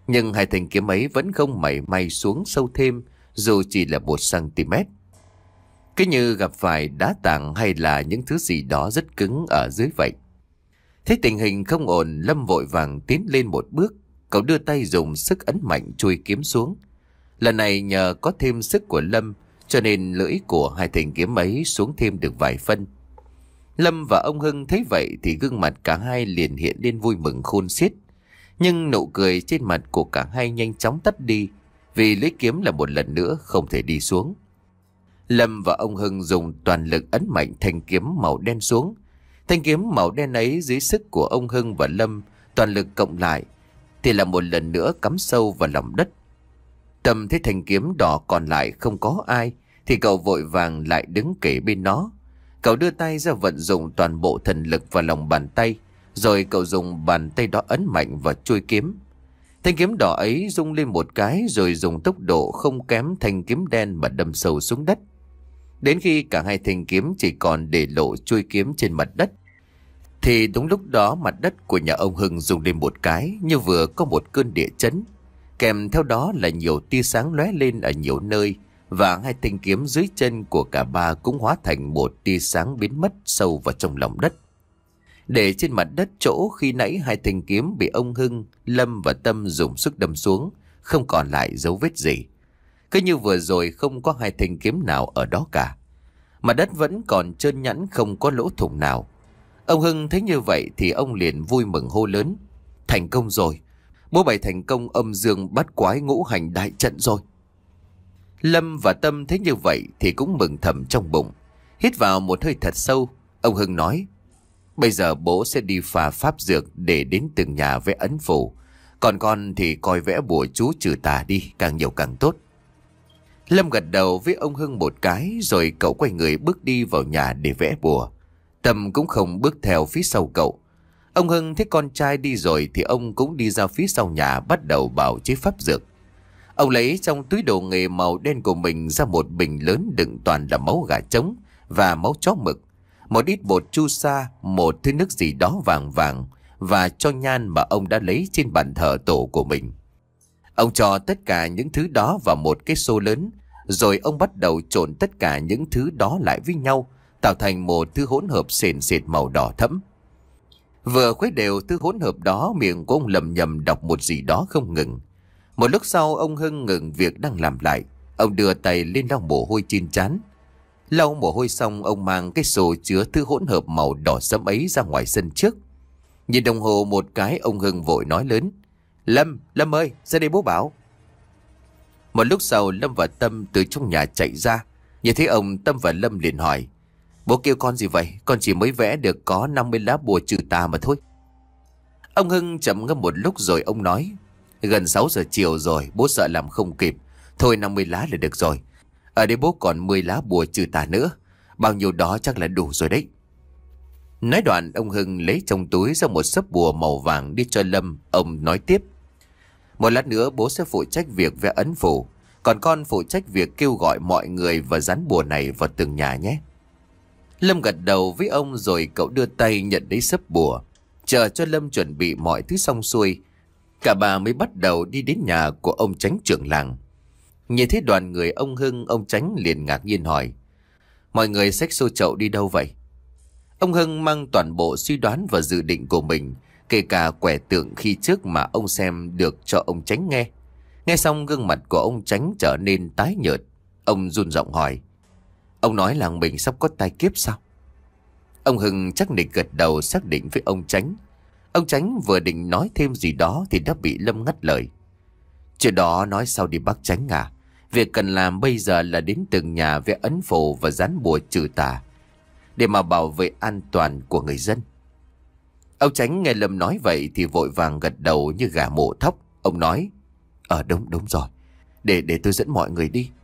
Nhưng hai thanh kiếm ấy vẫn không mảy may xuống sâu thêm, dù chỉ là một cm. Cứ như gặp phải đá tảng hay là những thứ gì đó rất cứng ở dưới vậy. Thấy tình hình không ổn, Lâm vội vàng tiến lên một bước. Cậu đưa tay dùng sức ấn mạnh chui kiếm xuống. Lần này nhờ có thêm sức của Lâm, cho nên lưỡi của hai thanh kiếm ấy xuống thêm được vài phân. Lâm và ông Hưng thấy vậy thì gương mặt cả hai liền hiện lên vui mừng khôn xiết. Nhưng nụ cười trên mặt của cả hai nhanh chóng tắt đi, vì lưỡi kiếm là một lần nữa không thể đi xuống. Lâm và ông Hưng dùng toàn lực ấn mạnh thanh kiếm màu đen xuống. Thanh kiếm màu đen ấy dưới sức của ông Hưng và Lâm toàn lực cộng lại thì là một lần nữa cắm sâu vào lòng đất. Tâm thấy thanh kiếm đỏ còn lại không có ai thì cậu vội vàng lại đứng kề bên nó. Cậu đưa tay ra vận dụng toàn bộ thần lực vào lòng bàn tay, rồi cậu dùng bàn tay đó ấn mạnh vào chuôi kiếm. Thanh kiếm đỏ ấy rung lên một cái rồi dùng tốc độ không kém thanh kiếm đen mà đâm sâu xuống đất. Đến khi cả hai thanh kiếm chỉ còn để lộ chuôi kiếm trên mặt đất, thì đúng lúc đó mặt đất của nhà ông Hưng rung lên một cái như vừa có một cơn địa chấn. Kèm theo đó là nhiều tia sáng lóe lên ở nhiều nơi, và hai thanh kiếm dưới chân của cả ba cũng hóa thành một tia sáng biến mất sâu vào trong lòng đất. Để trên mặt đất chỗ khi nãy hai thanh kiếm bị ông Hưng, Lâm và Tâm dùng sức đâm xuống, không còn lại dấu vết gì. Cứ như vừa rồi không có hai thanh kiếm nào ở đó cả. Mặt đất vẫn còn trơn nhẵn, không có lỗ thủng nào. Ông Hưng thấy như vậy thì ông liền vui mừng hô lớn: "Thành công rồi! Bố bày thành công âm dương bát quái ngũ hành đại trận rồi!" Lâm và Tâm thấy như vậy thì cũng mừng thầm trong bụng. Hít vào một hơi thật sâu, ông Hưng nói: "Bây giờ bố sẽ đi pha pháp dược để đến từng nhà vẽ ấn phù. Còn con thì coi vẽ bùa chú trừ tà đi, càng nhiều càng tốt." Lâm gật đầu với ông Hưng một cái, rồi cậu quay người bước đi vào nhà để vẽ bùa. Tâm cũng không bước theo phía sau cậu. Ông Hưng thấy con trai đi rồi thì ông cũng đi ra phía sau nhà bắt đầu bào chế pháp dược. Ông lấy trong túi đồ nghề màu đen của mình ra một bình lớn đựng toàn là máu gà trống và máu chó mực, một ít bột chu sa, một thứ nước gì đó vàng vàng và cho nhan mà ông đã lấy trên bàn thờ tổ của mình. Ông cho tất cả những thứ đó vào một cái xô lớn, rồi ông bắt đầu trộn tất cả những thứ đó lại với nhau, tạo thành một thứ hỗn hợp sền sệt màu đỏ thẫm. Vừa khuấy đều thứ hỗn hợp đó, miệng của ông lầm nhầm đọc một gì đó không ngừng. Một lúc sau ông Hưng ngừng việc đang làm lại. Ông đưa tay lên lau mồ hôi trên trán. Lau mồ hôi xong, ông mang cái xô chứa thứ hỗn hợp màu đỏ sẫm ấy ra ngoài sân trước. Nhìn đồng hồ một cái, ông Hưng vội nói lớn: "Lâm, Lâm ơi, ra đây bố bảo." Một lúc sau, Lâm và Tâm từ trong nhà chạy ra. Nhìn thấy ông, Tâm và Lâm liền hỏi: "Bố kêu con gì vậy? Con chỉ mới vẽ được có năm mươi lá bùa trừ tà mà thôi." Ông Hưng chậm ngâm một lúc rồi ông nói: "Gần sáu giờ chiều rồi, bố sợ làm không kịp. Thôi năm mươi lá là được rồi. Ở đây bố còn mười lá bùa trừ tà nữa. Bao nhiêu đó chắc là đủ rồi đấy." Nói đoạn, ông Hưng lấy trong túi ra một xấp bùa màu vàng đi cho Lâm. Ông nói tiếp: "Một lát nữa bố sẽ phụ trách việc vẽ ấn phù, còn con phụ trách việc kêu gọi mọi người và dán bùa này vào từng nhà nhé." Lâm gật đầu với ông, rồi cậu đưa tay nhận lấy xấp bùa. Chờ cho Lâm chuẩn bị mọi thứ xong xuôi, cả bà mới bắt đầu đi đến nhà của ông Chánh trưởng làng. Nhìn thấy đoàn người ông Hưng, ông Chánh liền ngạc nhiên hỏi: "Mọi người xách xô chậu đi đâu vậy?" Ông Hưng mang toàn bộ suy đoán và dự định của mình, kể cả quẻ tượng khi trước mà ông xem được cho ông Chánh nghe. Nghe xong, gương mặt của ông Chánh trở nên tái nhợt. Ông run giọng hỏi: "Ông nói làng mình sắp có tai kiếp sao?" Ông Hưng chắc nịch gật đầu xác định với ông Chánh. Ông Chánh vừa định nói thêm gì đó thì đã bị Lâm ngắt lời: "Chuyện đó nói sau đi bác Chánh à. Việc cần làm bây giờ là đến từng nhà vẽ ấn phù và dán bùa trừ tà, để mà bảo vệ an toàn của người dân." Ông Chánh nghe Lâm nói vậy thì vội vàng gật đầu như gà mổ thóc. Ông nói: "Ờ đúng đúng rồi, Để để tôi dẫn mọi người đi."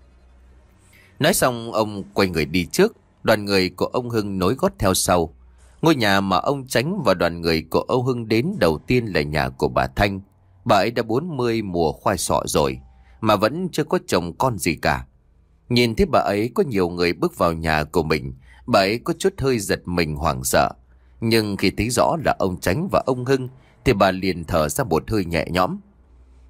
Nói xong, ông quay người đi trước. Đoàn người của ông Hưng nối gót theo sau. Ngôi nhà mà ông Chánh và đoàn người của ông Hưng đến đầu tiên là nhà của bà Thanh. Bà ấy đã bốn mươi mùa khoai sọ rồi mà vẫn chưa có chồng con gì cả. Nhìn thấy bà ấy có nhiều người bước vào nhà của mình, bà ấy có chút hơi giật mình hoảng sợ. Nhưng khi thấy rõ là ông Chánh và ông Hưng thì bà liền thở ra một hơi nhẹ nhõm.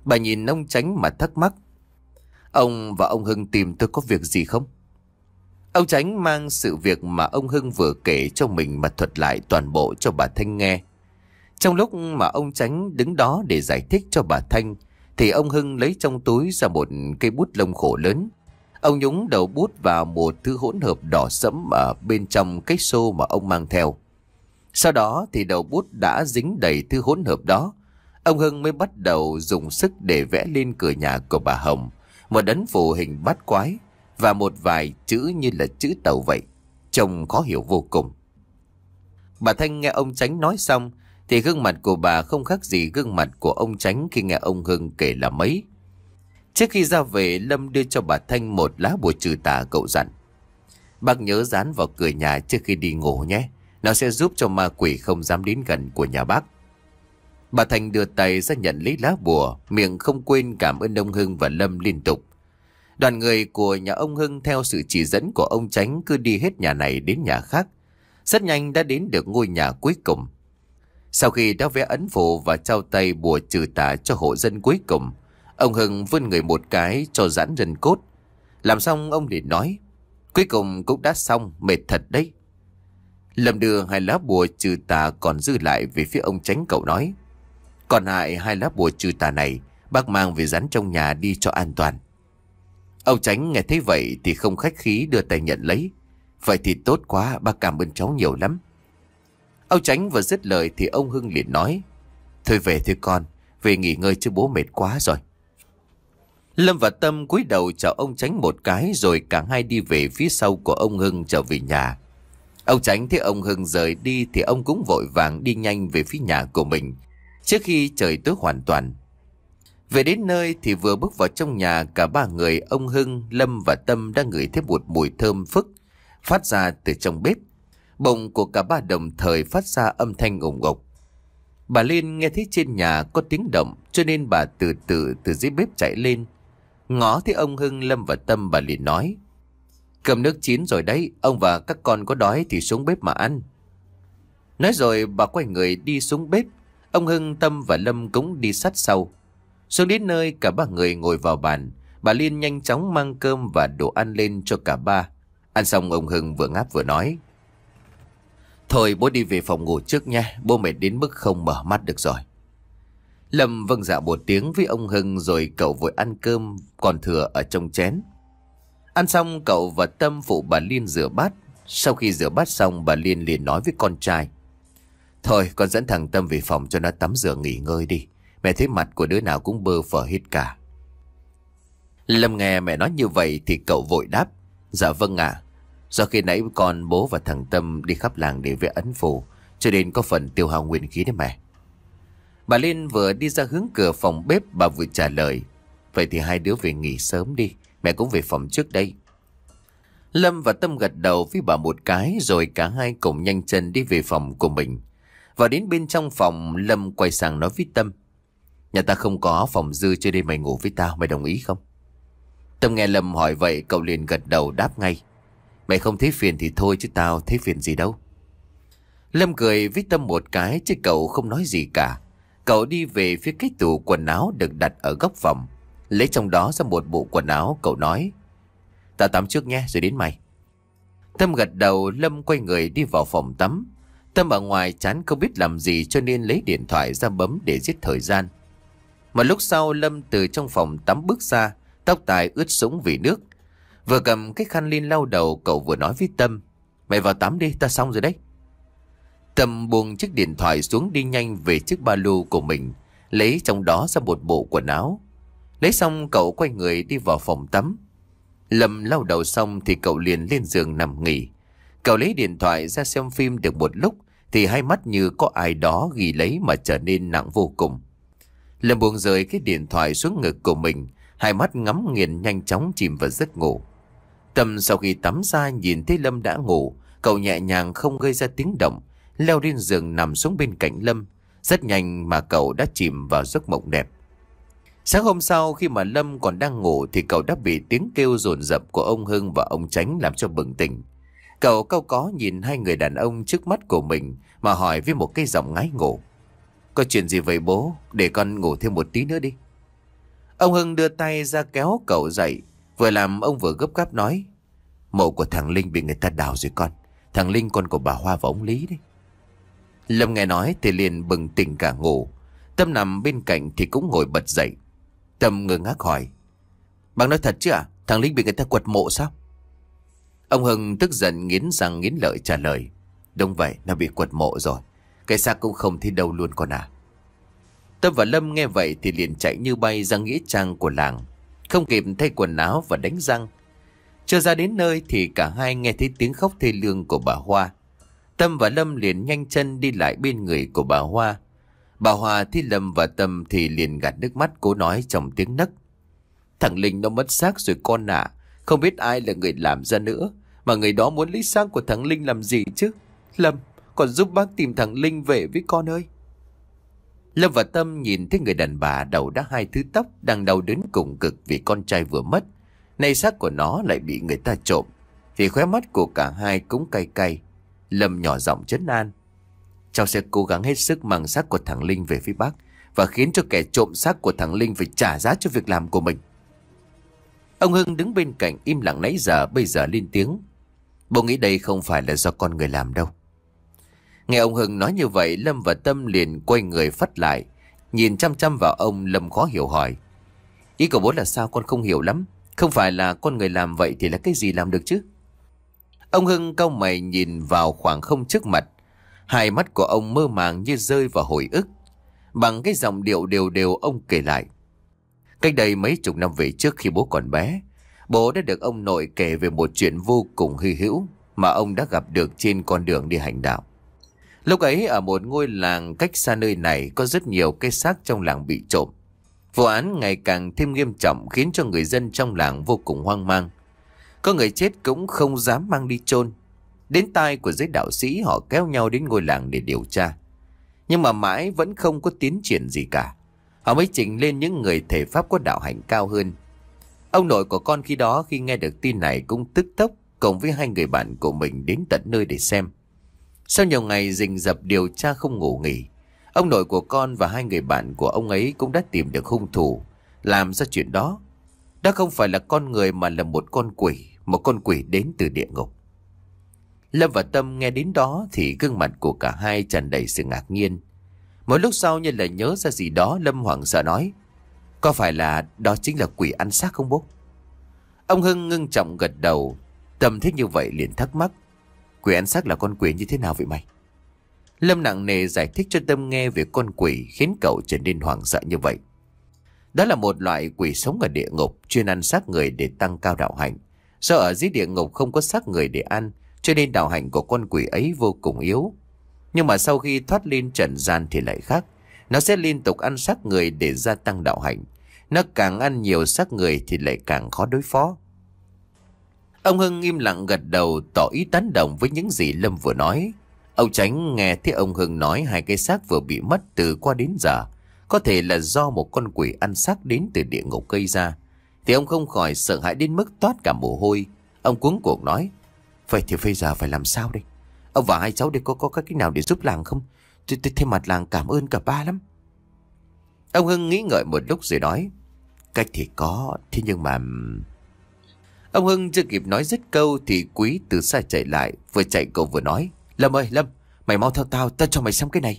Bà nhìn ông Chánh mà thắc mắc. Ông và ông Hưng tìm tôi có việc gì không? Ông Chánh mang sự việc mà ông Hưng vừa kể cho mình mà thuật lại toàn bộ cho bà Thanh nghe. Trong lúc mà ông Chánh đứng đó để giải thích cho bà Thanh, thì ông Hưng lấy trong túi ra một cây bút lông khổ lớn. Ông nhúng đầu bút vào một thứ hỗn hợp đỏ sẫm ở bên trong cái xô mà ông mang theo. Sau đó thì đầu bút đã dính đầy thứ hỗn hợp đó. Ông Hưng mới bắt đầu dùng sức để vẽ lên cửa nhà của bà Hồng một ấn phù hình bát quái và một vài chữ như là chữ tàu vậy, trông khó hiểu vô cùng. Bà Thanh nghe ông Chánh nói xong thì gương mặt của bà không khác gì gương mặt của ông Chánh khi nghe ông Hưng kể là mấy. Trước khi ra về, Lâm đưa cho bà Thanh một lá bùa trừ tà. Cậu dặn: bác nhớ dán vào cửa nhà trước khi đi ngủ nhé, nó sẽ giúp cho ma quỷ không dám đến gần của nhà bác. Bà Thanh đưa tay ra nhận lấy lá bùa, miệng không quên cảm ơn ông Hưng và Lâm liên tục. Đoàn người của nhà ông Hưng theo sự chỉ dẫn của ông Chánh cứ đi hết nhà này đến nhà khác. Rất nhanh đã đến được ngôi nhà cuối cùng. Sau khi đã vẽ ấn phù và trao tay bùa trừ tà cho hộ dân cuối cùng, ông Hưng vươn người một cái cho giãn gân cốt. Làm xong ông liền nói: cuối cùng cũng đã xong, mệt thật đấy. Lâm đưa hai lá bùa trừ tà còn dư lại về phía ông Chánh. Cậu nói: còn lại hai lá bùa trừ tà này bác mang về dán trong nhà đi cho an toàn. Ông Chánh nghe thấy vậy thì không khách khí đưa tay nhận lấy. Vậy thì tốt quá, bác cảm ơn cháu nhiều lắm. Ông Chánh vừa dứt lời thì ông Hưng liền nói: thôi về thôi con, về nghỉ ngơi chứ bố mệt quá rồi. Lâm và Tâm cúi đầu chào ông Chánh một cái rồi cả hai đi về phía sau của ông Hưng trở về nhà. Ông Chánh thấy ông Hưng rời đi thì ông cũng vội vàng đi nhanh về phía nhà của mình trước khi trời tối hoàn toàn. Về đến nơi thì vừa bước vào trong nhà, cả ba người ông Hưng, Lâm và Tâm đang ngửi thấy một mùi thơm phức phát ra từ trong bếp. Bụng của cả ba đồng thời phát ra âm thanh ủng ục. Bà Liên nghe thấy trên nhà có tiếng động cho nên bà từ từ từ dưới bếp chạy lên. Ngó thấy ông Hưng, Lâm và Tâm, bà liền nói: cơm nước chín rồi đấy, ông và các con có đói thì xuống bếp mà ăn. Nói rồi bà quay người đi xuống bếp. Ông Hưng, Tâm và Lâm cũng đi sát sau. Xuống đến nơi cả ba người ngồi vào bàn, bà Liên nhanh chóng mang cơm và đồ ăn lên cho cả ba. Ăn xong ông Hưng vừa ngáp vừa nói: thôi bố đi về phòng ngủ trước nha, bố mệt đến mức không mở mắt được rồi. Lâm vâng dạ một tiếng với ông Hưng rồi cậu vội ăn cơm còn thừa ở trong chén. Ăn xong cậu và Tâm phụ bà Liên rửa bát. Sau khi rửa bát xong, bà Liên liền nói với con trai: thôi con dẫn thằng Tâm về phòng cho nó tắm rửa nghỉ ngơi đi, mẹ thấy mặt của đứa nào cũng bơ phờ hết cả. Lâm nghe mẹ nói như vậy thì cậu vội đáp: dạ vâng ạ. À. Do khi nãy con, bố và thằng Tâm đi khắp làng để vẽ ấn phù, cho nên có phần tiêu hao nguyên khí đấy mẹ. Bà Liên vừa đi ra hướng cửa phòng bếp, bà vừa trả lời: vậy thì hai đứa về nghỉ sớm đi, mẹ cũng về phòng trước đây. Lâm và Tâm gật đầu với bà một cái rồi cả hai cùng nhanh chân đi về phòng của mình. Vào đến bên trong phòng, Lâm quay sang nói với Tâm: nhà ta không có phòng dư cho nên mày ngủ với tao, mày đồng ý không? Tâm nghe Lâm hỏi vậy cậu liền gật đầu đáp ngay: mày không thấy phiền thì thôi chứ tao thấy phiền gì đâu. Lâm cười với Tâm một cái chứ cậu không nói gì cả. Cậu đi về phía cái tủ quần áo được đặt ở góc phòng, lấy trong đó ra một bộ quần áo. Cậu nói: tao tắm trước nhé rồi đến mày. Tâm gật đầu. Lâm quay người đi vào phòng tắm. Tâm ở ngoài chán không biết làm gì cho nên lấy điện thoại ra bấm để giết thời gian. Một lúc sau Lâm từ trong phòng tắm bước ra, tóc tai ướt sũng vì nước. Vừa cầm cái khăn lên lau đầu, cậu vừa nói với Tâm: mày vào tắm đi, ta xong rồi đấy. Tâm buông chiếc điện thoại xuống đi nhanh về chiếc ba lô của mình, lấy trong đó ra một bộ quần áo. Lấy xong cậu quay người đi vào phòng tắm. Lâm lau đầu xong thì cậu liền lên giường nằm nghỉ. Cậu lấy điện thoại ra xem phim được một lúc thì hai mắt như có ai đó ghi lấy mà trở nên nặng vô cùng. Lâm buông rơi cái điện thoại xuống ngực của mình, hai mắt ngắm nghiền nhanh chóng chìm vào giấc ngủ. Tâm sau khi tắm ra nhìn thấy Lâm đã ngủ, cậu nhẹ nhàng không gây ra tiếng động, leo lên giường nằm xuống bên cạnh Lâm. Rất nhanh mà cậu đã chìm vào giấc mộng đẹp. Sáng hôm sau khi mà Lâm còn đang ngủ thì cậu đã bị tiếng kêu dồn dập của ông Hưng và ông Chánh làm cho bừng tỉnh. Cậu cau có nhìn hai người đàn ông trước mắt của mình mà hỏi với một cái giọng ngái ngủ: có chuyện gì vậy bố? Để con ngủ thêm một tí nữa đi. Ông Hưng đưa tay ra kéo cậu dậy, vừa làm ông vừa gấp gáp nói: Mộ của thằng Linh bị người ta đào rồi con. Thằng Linh con của bà Hoa và ông Lý đấy. Lâm nghe nói thì liền bừng tỉnh cả ngủ. Tâm nằm bên cạnh thì cũng ngồi bật dậy. Tâm ngơ ngác hỏi: Bác nói thật chứ à? Thằng Linh bị người ta quật mộ sao? Ông Hưng tức giận nghiến răng nghiến lợi trả lời: Đúng vậy, nó bị quật mộ rồi. Cái xác cũng không thấy đâu luôn con à. Tâm và Lâm nghe vậy thì liền chạy như bay ra nghĩa trang của làng, không kịp thay quần áo và đánh răng. Chưa ra đến nơi thì cả hai nghe thấy tiếng khóc thê lương của bà Hoa. Tâm và Lâm liền nhanh chân đi lại bên người của bà Hoa. Bà Hoa thấy Lâm và Tâm thì liền gạt nước mắt, cố nói trong tiếng nấc: Thằng Linh nó mất xác rồi con ạ. Không biết ai là người làm ra nữa, mà người đó muốn lấy xác của thằng Linh làm gì chứ? Lâm, con giúp bác tìm thằng Linh về với con ơi. Lâm và Tâm nhìn thấy người đàn bà đầu đã hai thứ tóc đang đau đớn cùng cực vì con trai vừa mất, nay xác của nó lại bị người ta trộm, thì khóe mắt của cả hai cũng cay cay. Lâm nhỏ giọng trấn an: Cháu sẽ cố gắng hết sức mang xác của thằng Linh về với bác, và khiến cho kẻ trộm xác của thằng Linh phải trả giá cho việc làm của mình. Ông Hưng đứng bên cạnh im lặng nãy giờ bây giờ lên tiếng: Bố nghĩ đây không phải là do con người làm đâu. Nghe ông Hưng nói như vậy, Lâm và Tâm liền quay người phắt lại, nhìn chăm chăm vào ông. Lâm khó hiểu hỏi: Ý của bố là sao? Con không hiểu lắm. Không phải là con người làm vậy thì là cái gì làm được chứ? Ông Hưng cau mày nhìn vào khoảng không trước mặt. Hai mắt của ông mơ màng như rơi vào hồi ức. Bằng cái giọng điệu đều đều ông kể lại: Cách đây mấy chục năm về trước, khi bố còn bé, bố đã được ông nội kể về một chuyện vô cùng hy hữu mà ông đã gặp được trên con đường đi hành đạo. Lúc ấy ở một ngôi làng cách xa nơi này có rất nhiều cái xác trong làng bị trộm. Vụ án ngày càng thêm nghiêm trọng khiến cho người dân trong làng vô cùng hoang mang. Có người chết cũng không dám mang đi chôn. Đến tai của giới đạo sĩ, họ kéo nhau đến ngôi làng để điều tra. Nhưng mà mãi vẫn không có tiến triển gì cả. Họ mới trình lên những người thể pháp có đạo hạnh cao hơn. Ông nội của con khi đó khi nghe được tin này cũng tức tốc cùng với hai người bạn của mình đến tận nơi để xem. Sau nhiều ngày rình rập điều tra không ngủ nghỉ, ông nội của con và hai người bạn của ông ấy cũng đã tìm được hung thủ làm ra chuyện đó. Đó không phải là con người mà là một con quỷ, một con quỷ đến từ địa ngục. Lâm và Tâm nghe đến đó thì gương mặt của cả hai tràn đầy sự ngạc nhiên. Một lúc sau như là nhớ ra gì đó, Lâm hoảng sợ nói: Có phải là đó chính là quỷ ăn xác không bố? Ông Hưng ngưng trọng gật đầu. Tâm thích như vậy liền thắc mắc: Quỷ ăn xác là con quỷ như thế nào vậy mày? Lâm nặng nề giải thích cho Tâm nghe về con quỷ khiến cậu trở nên hoảng sợ như vậy. Đó là một loại quỷ sống ở địa ngục, chuyên ăn xác người để tăng cao đạo hạnh. Do ở dưới địa ngục không có xác người để ăn, cho nên đạo hạnh của con quỷ ấy vô cùng yếu. Nhưng mà sau khi thoát lên trần gian thì lại khác. Nó sẽ liên tục ăn xác người để gia tăng đạo hạnh. Nó càng ăn nhiều xác người thì lại càng khó đối phó. Ông Hưng im lặng gật đầu tỏ ý tán đồng với những gì Lâm vừa nói. Ông Chánh nghe thấy ông Hưng nói hai cái xác vừa bị mất từ qua đến giờ có thể là do một con quỷ ăn xác đến từ địa ngục gây ra, thì ông không khỏi sợ hãi đến mức toát cả mồ hôi. Ông cuống cuồng nói: Vậy thì bây giờ phải làm sao đây? Ông và hai cháu đây có có cách nào để giúp làng không? Tôi thay mặt làng cảm ơn cả ba lắm. Ông Hưng nghĩ ngợi một lúc rồi nói: Cách thì có, thế nhưng mà... Ông Hưng chưa kịp nói dứt câu thì Quý từ xa chạy lại, vừa chạy cậu vừa nói: Lâm ơi Lâm, mày mau theo tao, tao cho mày xem cái này.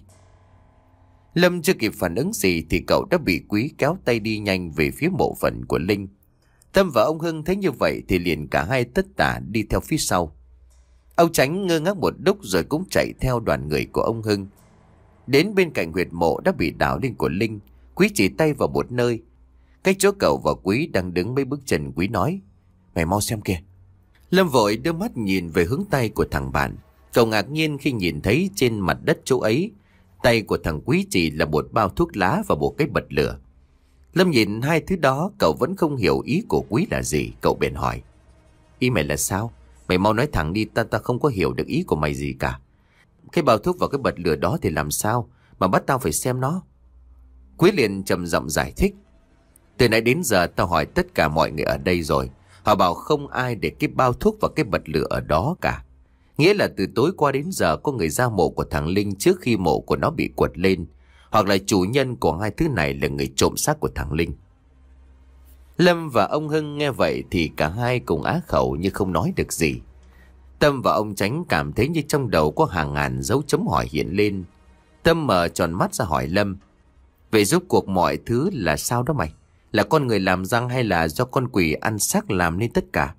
Lâm chưa kịp phản ứng gì thì cậu đã bị Quý kéo tay đi nhanh về phía mộ phần của Linh. Tâm và ông Hưng thấy như vậy thì liền cả hai tất tả đi theo phía sau. Ông Chánh ngơ ngác một lúc rồi cũng chạy theo đoàn người của ông Hưng. Đến bên cạnh huyệt mộ đã bị đào lên của Linh, Quý chỉ tay vào một nơi. Cách chỗ cậu và Quý đang đứng mấy bước chân, Quý nói: Mày mau xem kìa. Lâm vội đưa mắt nhìn về hướng tay của thằng bạn. Cậu ngạc nhiên khi nhìn thấy trên mặt đất chỗ ấy, tay của thằng Quý chỉ là một bao thuốc lá và một cái bật lửa. Lâm nhìn hai thứ đó, cậu vẫn không hiểu ý của Quý là gì. Cậu bèn hỏi: Ý mày là sao? Mày mau nói thẳng đi, ta ta không có hiểu được ý của mày gì cả. Cái bao thuốc và cái bật lửa đó thì làm sao mà bắt tao phải xem nó? Quý liền trầm giọng giải thích: Từ nãy đến giờ tao hỏi tất cả mọi người ở đây rồi, họ bảo không ai để cái bao thuốc và cái bật lửa ở đó cả. Nghĩa là từ tối qua đến giờ có người ra mộ của thằng Linh trước khi mộ của nó bị quật lên, hoặc là chủ nhân của hai thứ này là người trộm xác của thằng Linh. Lâm và ông Hưng nghe vậy thì cả hai cùng á khẩu như không nói được gì. Tâm và ông Chánh cảm thấy như trong đầu có hàng ngàn dấu chấm hỏi hiện lên. Tâm mở tròn mắt ra hỏi Lâm: vậy rốt cuộc mọi thứ là sao đó mày? Là con người làm răng hay là do con quỷ ăn xác làm nên tất cả?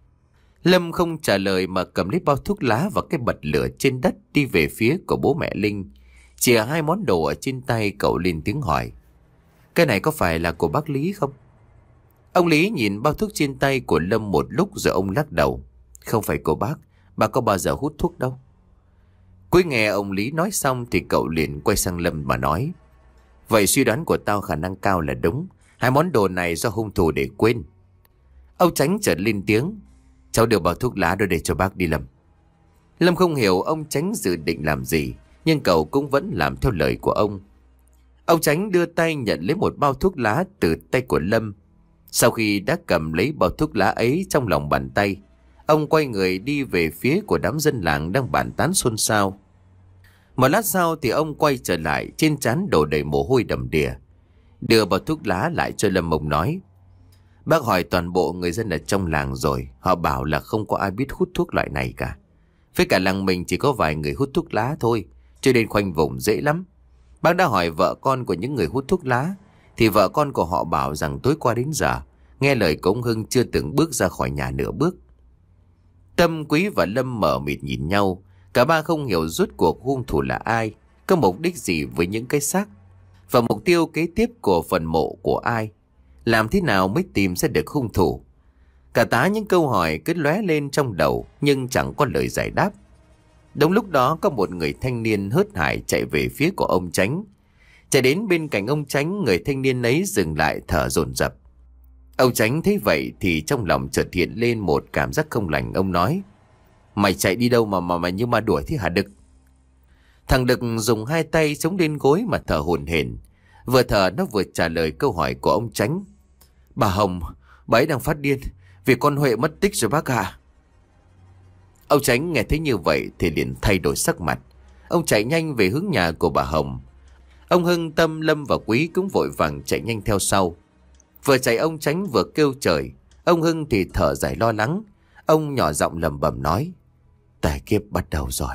Lâm không trả lời mà cầm lấy bao thuốc lá và cái bật lửa trên đất đi về phía của bố mẹ Linh. Chìa hai món đồ ở trên tay, cậu lên tiếng hỏi: cái này có phải là của bác Lý không? Ông Lý nhìn bao thuốc trên tay của Lâm một lúc rồi ông lắc đầu: không phải của bác, bà có bao giờ hút thuốc đâu. Cuối nghe ông Lý nói xong thì cậu liền quay sang Lâm mà nói: vậy suy đoán của tao khả năng cao là đúng. Hai món đồ này do hung thủ để quên. Ông Chánh chợt lên tiếng: cháu đưa bao thuốc lá đó để cho bác đi Lâm. Lâm không hiểu ông Chánh dự định làm gì, nhưng cậu cũng vẫn làm theo lời của ông. Ông Chánh đưa tay nhận lấy một bao thuốc lá từ tay của Lâm. Sau khi đã cầm lấy bao thuốc lá ấy trong lòng bàn tay, ông quay người đi về phía của đám dân làng đang bàn tán xôn xao. Một lát sau thì ông quay trở lại, trên trán đổ đầy mồ hôi đầm đìa. Đưa bao thuốc lá lại cho Lâm, ông nói: bác hỏi toàn bộ người dân ở trong làng rồi, họ bảo là không có ai biết hút thuốc loại này cả. Với cả làng mình chỉ có vài người hút thuốc lá thôi, cho nên khoanh vùng dễ lắm. Bác đã hỏi vợ con của những người hút thuốc lá, thì vợ con của họ bảo rằng tối qua đến giờ nghe lời của ông Hưng chưa từng bước ra khỏi nhà nửa bước. Tâm, Quý và Lâm mở mịt nhìn nhau. Cả ba không hiểu rốt cuộc hung thủ là ai, có mục đích gì với những cái xác, và mục tiêu kế tiếp của phần mộ của ai. Làm thế nào mới tìm ra được hung thủ? Cả tá những câu hỏi cứ lóe lên trong đầu nhưng chẳng có lời giải đáp. Đúng lúc đó có một người thanh niên hớt hải chạy về phía của ông Chánh. Chạy đến bên cạnh ông Chánh, người thanh niên ấy dừng lại thở dồn dập. Ông Chánh thấy vậy thì trong lòng chợt hiện lên một cảm giác không lành. Ông nói: mày chạy đi đâu mà mà mày như ma đuổi thế hả Đực? Thằng Đực dùng hai tay chống lên gối mà thở hổn hển. Vừa thở nó vừa trả lời câu hỏi của ông Chánh: bà Hồng, bà ấy đang phát điên vì con Huệ mất tích rồi bác ạ. Ông Chánh nghe thấy như vậy thì liền thay đổi sắc mặt. Ông chạy nhanh về hướng nhà của bà Hồng. Ông Hưng, Tâm, Lâm và Quý cũng vội vàng chạy nhanh theo sau. Vừa chạy ông Chánh vừa kêu trời. Ông Hưng thì thở dài lo lắng. Ông nhỏ giọng lẩm bẩm nói: tai kiếp bắt đầu rồi.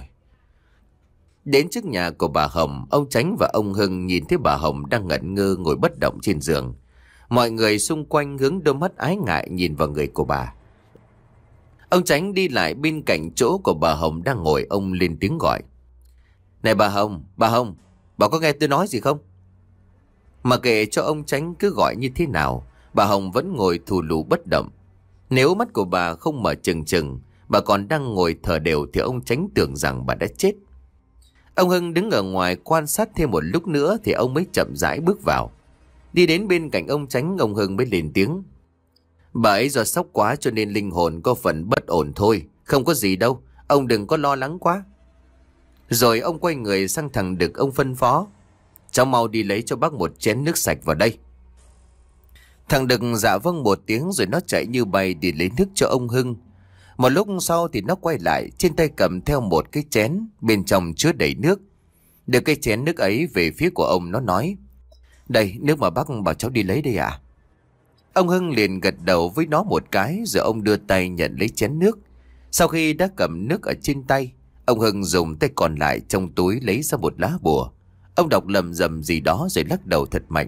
Đến trước nhà của bà Hồng, ông Chánh và ông Hưng nhìn thấy bà Hồng đang ngẩn ngơ ngồi bất động trên giường. Mọi người xung quanh hướng đôi mắt ái ngại nhìn vào người của bà. Ông Chánh đi lại bên cạnh chỗ của bà Hồng đang ngồi, ông lên tiếng gọi: này bà Hồng, bà Hồng, bà có nghe tôi nói gì không? Mà kệ cho ông Chánh cứ gọi như thế nào, bà Hồng vẫn ngồi thù lù bất động. Nếu mắt của bà không mở trừng trừng, bà còn đang ngồi thở đều thì ông Chánh tưởng rằng bà đã chết. Ông Hưng đứng ở ngoài quan sát thêm một lúc nữa thì ông mới chậm rãi bước vào. Đi đến bên cạnh ông Chánh, ông Hưng mới lên tiếng: bà ấy do sốc quá cho nên linh hồn có phần bất ổn thôi, không có gì đâu, ông đừng có lo lắng quá. Rồi ông quay người sang thằng Đực, ông phân phó: cháu mau đi lấy cho bác một chén nước sạch vào đây. Thằng Đực dạ vâng một tiếng rồi nó chạy như bay đi lấy nước cho ông Hưng. Một lúc sau thì nó quay lại, trên tay cầm theo một cái chén, bên trong chứa đầy nước. Đưa cái chén nước ấy về phía của ông, nó nói: đây, nước mà bác bảo cháu đi lấy đây ạ. Ông Hưng liền gật đầu với nó một cái, rồi ông đưa tay nhận lấy chén nước. Sau khi đã cầm nước ở trên tay, ông Hưng dùng tay còn lại trong túi lấy ra một lá bùa. Ông đọc lầm rầm gì đó rồi lắc đầu thật mạnh.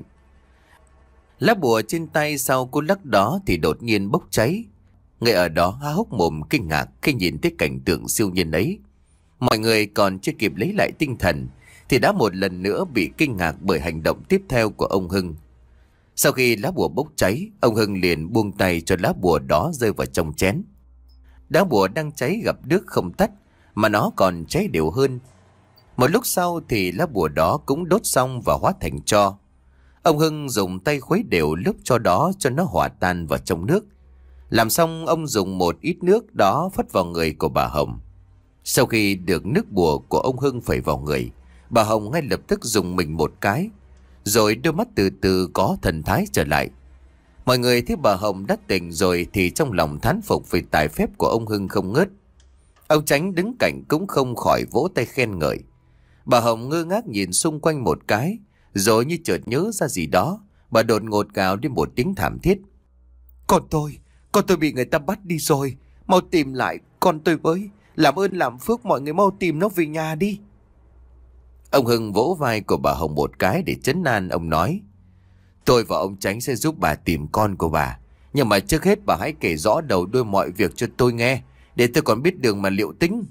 Lá bùa trên tay sau cú lắc đó thì đột nhiên bốc cháy. Người ở đó há hốc mồm kinh ngạc khi nhìn thấy cảnh tượng siêu nhiên ấy. Mọi người còn chưa kịp lấy lại tinh thần thì đã một lần nữa bị kinh ngạc bởi hành động tiếp theo của ông Hưng. Sau khi lá bùa bốc cháy, ông Hưng liền buông tay cho lá bùa đó rơi vào trong chén. Đá bùa đang cháy gặp nước không tắt, mà nó còn cháy đều hơn. Một lúc sau thì lá bùa đó cũng đốt xong và hóa thành tro. Ông Hưng dùng tay khuấy đều lớp tro đó cho nó hòa tan vào trong nước. Làm xong, ông dùng một ít nước đó phất vào người của bà Hồng. Sau khi được nước bùa của ông Hưng phẩy vào người, bà Hồng ngay lập tức dùng mình một cái, rồi đôi mắt từ từ có thần thái trở lại. Mọi người thấy bà Hồng đã tỉnh rồi thì trong lòng thán phục về tài phép của ông Hưng không ngớt. Ông Chánh đứng cạnh cũng không khỏi vỗ tay khen ngợi. Bà Hồng ngơ ngác nhìn xung quanh một cái, rồi như chợt nhớ ra gì đó, bà đột ngột gào lên một tiếng thảm thiết. Con tôi, con tôi bị người ta bắt đi rồi. Mau tìm lại con tôi với. Làm ơn làm phước mọi người mau tìm nó về nhà đi. Ông Hưng vỗ vai của bà Hồng một cái để trấn an. Ông nói: Tôi và ông Chánh sẽ giúp bà tìm con của bà. Nhưng mà trước hết bà hãy kể rõ đầu đuôi mọi việc cho tôi nghe, để tôi còn biết đường mà liệu tính.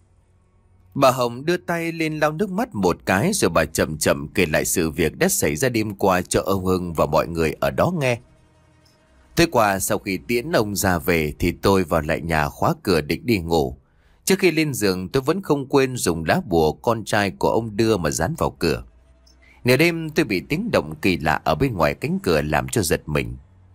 Bà Hồng đưa tay lên lau nước mắt một cái, rồi bà chậm chậm kể lại sự việc đã xảy ra đêm qua cho ông Hưng và mọi người ở đó nghe. Tối qua sau khi tiễn ông ra về thì tôi vào lại nhà khóa cửa định đi ngủ. Trước khi lên giường tôi vẫn không quên dùng lá bùa con trai của ông đưa mà dán vào cửa. Nửa đêm tôi bị tiếng động kỳ lạ ở bên ngoài cánh cửa làm cho giật mình.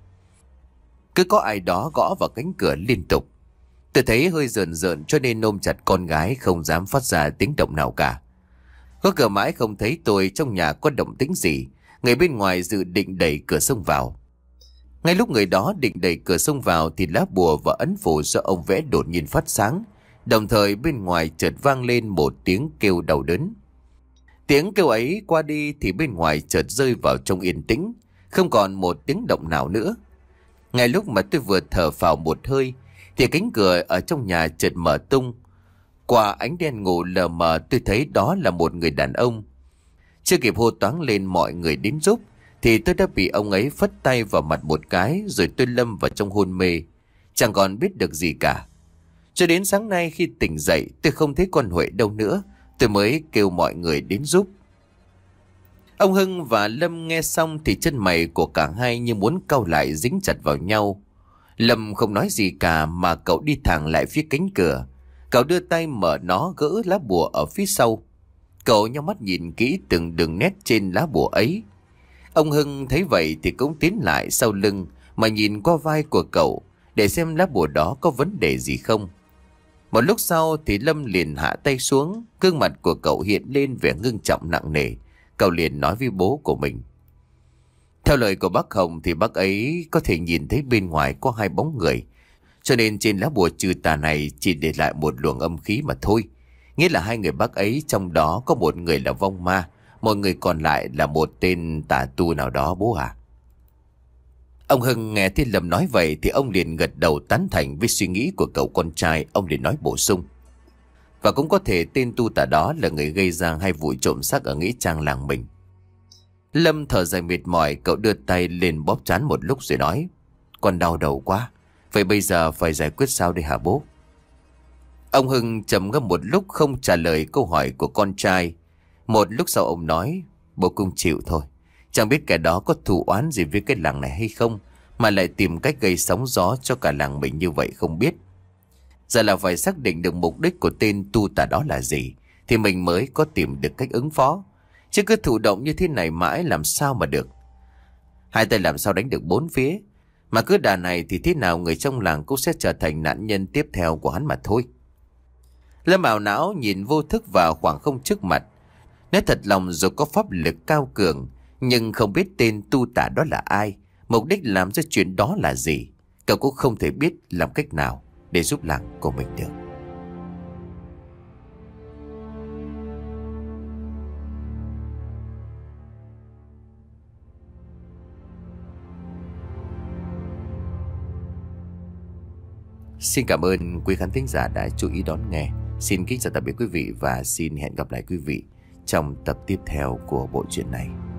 Cứ có ai đó gõ vào cánh cửa liên tục. Tôi thấy hơi rợn rợn cho nên ôm chặt con gái không dám phát ra tiếng động nào cả. Có cửa mãi không thấy tôi trong nhà có động tĩnh gì. Người bên ngoài dự định đẩy cửa xông vào. Ngay lúc người đó định đẩy cửa xông vào thì lá bùa và ấn phù do ông vẽ đột nhiên phát sáng. Đồng thời bên ngoài chợt vang lên một tiếng kêu đau đớn. Tiếng kêu ấy qua đi thì bên ngoài chợt rơi vào trong yên tĩnh, không còn một tiếng động nào nữa. Ngay lúc mà tôi vừa thở phào một hơi thì cánh cửa ở trong nhà chợt mở tung. Qua ánh đen ngủ lờ mờ tôi thấy đó là một người đàn ông. Chưa kịp hô toáng lên mọi người đến giúp thì tôi đã bị ông ấy phất tay vào mặt một cái, rồi tôi lâm vào trong hôn mê, chẳng còn biết được gì cả. Cho đến sáng nay khi tỉnh dậy tôi không thấy con Huệ đâu nữa, tôi mới kêu mọi người đến giúp. Ông Hưng và Lâm nghe xong thì chân mày của cả hai như muốn cau lại dính chặt vào nhau. Lâm không nói gì cả mà cậu đi thẳng lại phía cánh cửa. Cậu đưa tay mở nó gỡ lá bùa ở phía sau. Cậu nhắm mắt nhìn kỹ từng đường nét trên lá bùa ấy. Ông Hưng thấy vậy thì cũng tiến lại sau lưng mà nhìn qua vai của cậu để xem lá bùa đó có vấn đề gì không. Một lúc sau thì Lâm liền hạ tay xuống, gương mặt của cậu hiện lên vẻ ngưng trọng nặng nề. Cậu liền nói với bố của mình: Theo lời của bác Hồng thì bác ấy có thể nhìn thấy bên ngoài có hai bóng người, cho nên trên lá bùa trừ tà này chỉ để lại một luồng âm khí mà thôi. Nghĩa là hai người bác ấy trong đó có một người là vong ma, một người còn lại là một tên tà tu nào đó bố à. Ông Hưng nghe thấy Lâm nói vậy thì ông liền gật đầu tán thành với suy nghĩ của cậu con trai. Ông liền nói bổ sung: Và cũng có thể tên tu tà đó là người gây ra hai vụ trộm xác ở nghĩa trang làng mình. Lâm thở dài mệt mỏi, cậu đưa tay lên bóp trán một lúc rồi nói: Con đau đầu quá, vậy bây giờ phải giải quyết sao đây hả bố? Ông Hưng trầm ngâm một lúc không trả lời câu hỏi của con trai. Một lúc sau ông nói: Bố cũng chịu thôi. Chẳng biết kẻ đó có thù oán gì với cái làng này hay không, mà lại tìm cách gây sóng gió cho cả làng mình như vậy không biết. Giờ là phải xác định được mục đích của tên tu tà đó là gì thì mình mới có tìm được cách ứng phó. Chứ cứ thụ động như thế này mãi làm sao mà được. Hai tay làm sao đánh được bốn phía. Mà cứ đà này thì thế nào người trong làng cũng sẽ trở thành nạn nhân tiếp theo của hắn mà thôi. Lâm ảo não nhìn vô thức vào khoảng không trước mặt. Nói thật lòng dù có pháp lực cao cường, nhưng không biết tên tu tà đó là ai, mục đích làm ra chuyện đó là gì, cậu cũng không thể biết làm cách nào để giúp làng của mình được. Xin cảm ơn quý khán thính giả đã chú ý đón nghe. Xin kính chào tạm biệt quý vị và xin hẹn gặp lại quý vị trong tập tiếp theo của bộ truyện này.